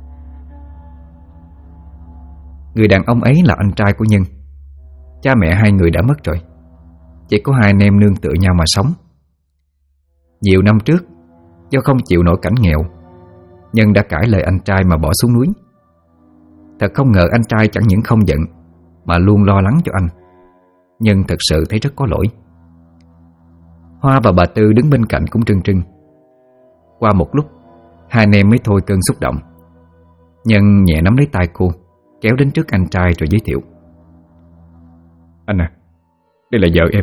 Người đàn ông ấy là anh trai của Nhân. Cha mẹ hai người đã mất rồi, chỉ có hai anh em nương tựa nhau mà sống. Nhiều năm trước, do không chịu nổi cảnh nghèo, Nhân đã cãi lời anh trai mà bỏ xuống núi. Thật không ngờ anh trai chẳng những không giận mà luôn lo lắng cho anh. Nhân thật sự thấy rất có lỗi. Hoa và bà Tư đứng bên cạnh cũng trưng trưng. Qua một lúc, hai anh em mới thôi cơn xúc động. Nhân nhẹ nắm lấy tay cô, kéo đến trước anh trai rồi giới thiệu. Anh à, đây là vợ em.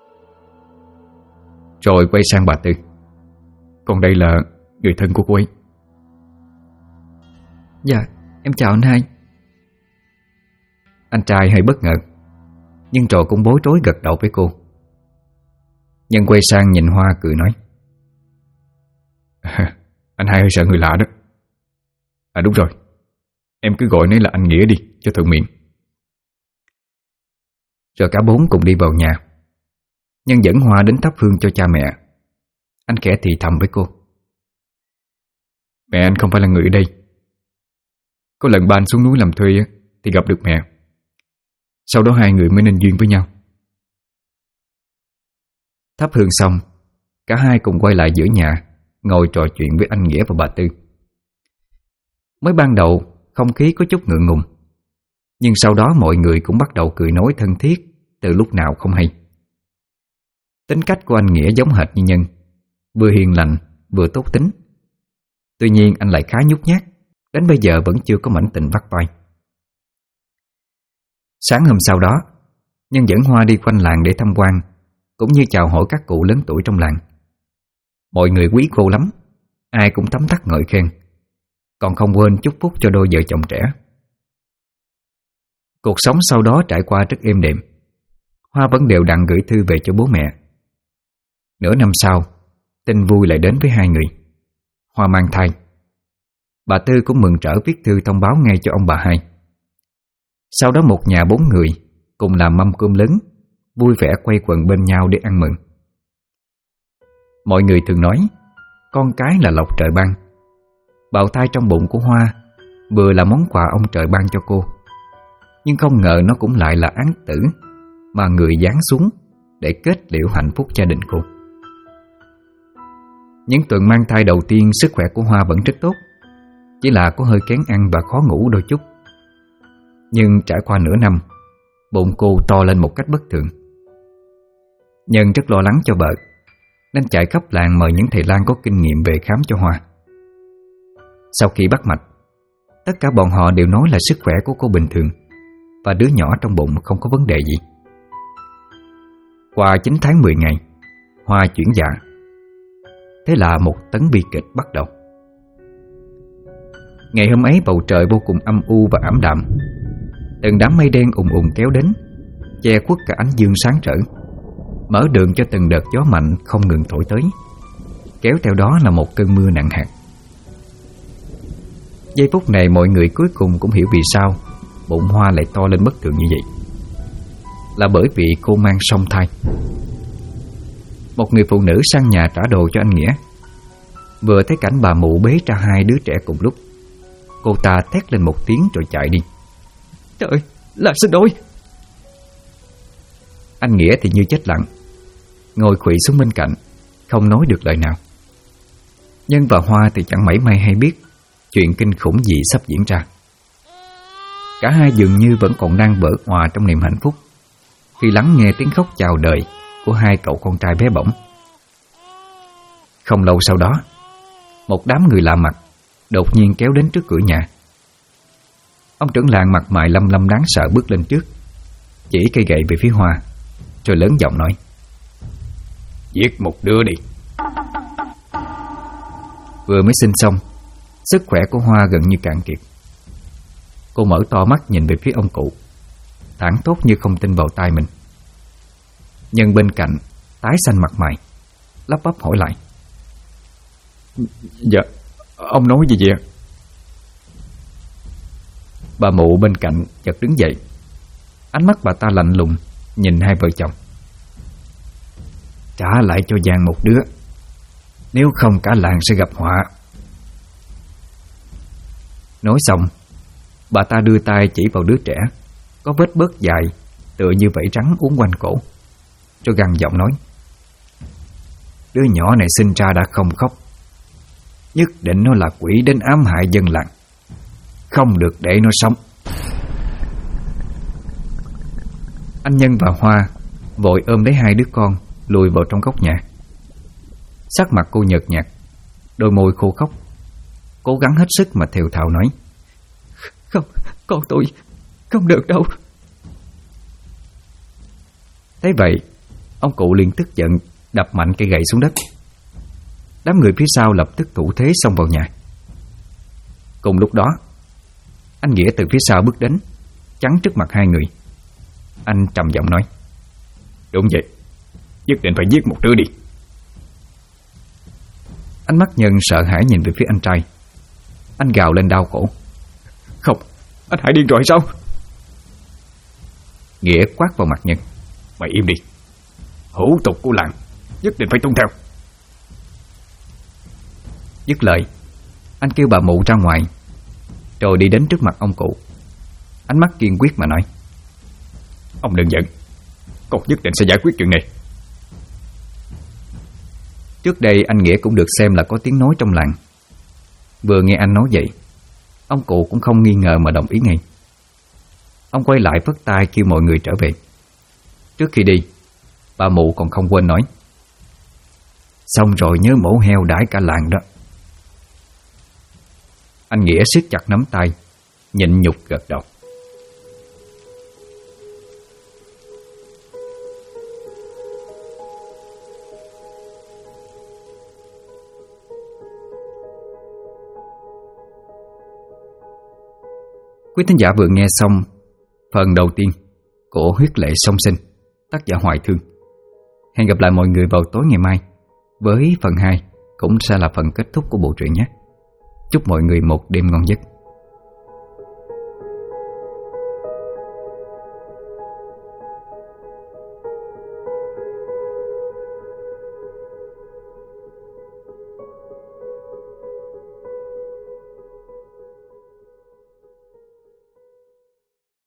Rồi quay sang bà Tư. Còn đây là người thân của cô ấy. Dạ, em chào anh Hai. Anh trai hơi bất ngờ, nhưng rồi cũng bối rối gật đầu với cô. Nhân quay sang nhìn Hoa cười nói. Anh Hai hơi sợ người lạ đó. Đúng rồi, em cứ gọi nấy là anh Nghĩa đi cho thuận miệng. Rồi cả bốn cùng đi vào nhà. Nhân dẫn Hoa đến thắp hương cho cha mẹ. Anh khẽ thì thầm với cô. Mẹ anh không phải là người ở đây. Có lần ba anh xuống núi làm thuê thì gặp được mẹ. Sau đó hai người mới nên duyên với nhau. Thắp hương xong, cả hai cùng quay lại giữa nhà, ngồi trò chuyện với anh Nghĩa và bà Tư. Mới ban đầu không khí có chút ngượng ngùng, nhưng sau đó mọi người cũng bắt đầu cười nói thân thiết từ lúc nào không hay. Tính cách của anh Nghĩa giống hệt như Nhân, vừa hiền lành vừa tốt tính. Tuy nhiên anh lại khá nhút nhát, đến bây giờ vẫn chưa có mảnh tình vắt vai. Sáng hôm sau đó, Nhân dẫn Hoa đi quanh làng để tham quan, cũng như chào hỏi các cụ lớn tuổi trong làng. Mọi người quý cô lắm, ai cũng tấm tắc ngợi khen, còn không quên chúc phúc cho đôi vợ chồng trẻ. Cuộc sống sau đó trải qua rất êm đềm. Hoa vẫn đều đặn gửi thư về cho bố mẹ. Nửa năm sau, tin vui lại đến với hai người. Hoa mang thai. Bà Tư cũng mừng rỡ viết thư thông báo ngay cho ông bà Hai. Sau đó một nhà 4 người cùng làm mâm cơm lớn, vui vẻ quay quần bên nhau để ăn mừng. Mọi người thường nói con cái là lộc trời ban. Bào thai trong bụng của Hoa vừa là món quà ông trời ban cho cô, nhưng không ngờ nó cũng lại là án tử mà người giáng xuống để kết liễu hạnh phúc gia đình cô. Những tuần mang thai đầu tiên, sức khỏe của Hoa vẫn rất tốt, chỉ là có hơi kén ăn và khó ngủ đôi chút. Nhưng trải qua nửa năm, bụng cô to lên một cách bất thường. Nhân rất lo lắng cho vợ, nên chạy khắp làng mời những thầy lang có kinh nghiệm về khám cho Hoa. Sau khi bắt mạch, tất cả bọn họ đều nói là sức khỏe của cô bình thường và đứa nhỏ trong bụng không có vấn đề gì. Qua 9 tháng 10 ngày, Hoa chuyển dạ. Thế là một tấn bi kịch bắt đầu. Ngày hôm ấy bầu trời vô cùng âm u và ảm đạm. Từng đám mây đen ùn ùn kéo đến, che khuất cả ánh dương sáng rỡ, mở đường cho từng đợt gió mạnh không ngừng thổi tới, kéo theo đó là một cơn mưa nặng hạt. Giây phút này mọi người cuối cùng cũng hiểu vì sao bụng Hoa lại to lên bất thường như vậy. Là bởi vì cô mang song thai. Một người phụ nữ sang nhà trả đồ cho anh Nghĩa. Vừa thấy cảnh bà mụ bế ra 2 đứa trẻ cùng lúc, cô ta thét lên một tiếng rồi chạy đi. Trời, là sinh đôi! Anh Nghĩa thì như chết lặng, ngồi khuỵu xuống bên cạnh, không nói được lời nào. Nhân và Hoa thì chẳng mảy may hay biết chuyện kinh khủng gì sắp diễn ra. Cả hai dường như vẫn còn đang vỡ òa trong niềm hạnh phúc khi lắng nghe tiếng khóc chào đời của 2 cậu con trai bé bỏng. Không lâu sau đó, một đám người lạ mặt đột nhiên kéo đến trước cửa nhà. Ông trưởng làng mặt mày lăm lăm đáng sợ bước lên trước, chỉ cây gậy về phía Hoa, rồi lớn giọng nói: Giết một đứa đi. Vừa mới sinh xong, sức khỏe của Hoa gần như cạn kiệt. Cô mở to mắt nhìn về phía ông cụ, thảng thốt như không tin vào tai mình. Nhân bên cạnh tái xanh mặt mày, lắp bắp hỏi lại: Dạ, ông nói gì vậy? Bà mụ bên cạnh chợt đứng dậy. Ánh mắt bà ta lạnh lùng nhìn hai vợ chồng. Trả lại cho Giang một đứa, nếu không cả làng sẽ gặp họa. Nói xong, bà ta đưa tay chỉ vào đứa trẻ có vết bớt dài tựa như vảy rắn uốn quanh cổ, rồi gằn giọng nói: Đứa nhỏ này sinh ra đã không khóc, nhất định nó là quỷ đến ám hại dân làng, không được để nó sống. Anh Nhân và Hoa vội ôm lấy 2 đứa con lùi vào trong góc nhà. Sắc mặt cô nhợt nhạt, đôi môi khô khóc, cố gắng hết sức mà thều thào nói: Không, con tôi không được đâu. Thế vậy, ông cụ liền tức giận đập mạnh cây gậy xuống đất. Đám người phía sau lập tức thủ thế xông vào nhà. Cùng lúc đó, anh Nghĩa từ phía sau bước đến, chắn trước mặt 2 người. Anh trầm giọng nói: Đúng vậy, nhất định phải giết một đứa đi. Ánh mắt Nhân sợ hãi nhìn về phía anh trai. Anh gào lên đau khổ: Không, anh Hải điên rồi sao? Nghĩa quát vào mặt Nhân: Mày im đi, hủ tục của làng nhất định phải tuân theo. Dứt lời, anh kêu bà mụ ra ngoài, rồi đi đến trước mặt ông cụ. Ánh mắt kiên quyết mà nói: Ông đừng giận, con nhất định sẽ giải quyết chuyện này. Trước đây anh Nghĩa cũng được xem là có tiếng nói trong làng. Vừa nghe anh nói vậy, ông cụ cũng không nghi ngờ mà đồng ý ngay. Ông quay lại phất tay kêu mọi người trở về. Trước khi đi, bà mụ còn không quên nói: Xong rồi nhớ mổ heo đãi cả làng đó. Anh Nghĩa siết chặt nắm tay, nhịn nhục gật đầu. Quý thính giả vừa nghe xong phần đầu tiên của Huyết Lệ Song Sinh, tác giả Hoài Thương. Hẹn gặp lại mọi người vào tối ngày mai với phần 2, cũng sẽ là phần kết thúc của bộ truyện nhé. Chúc mọi người một đêm ngon giấc.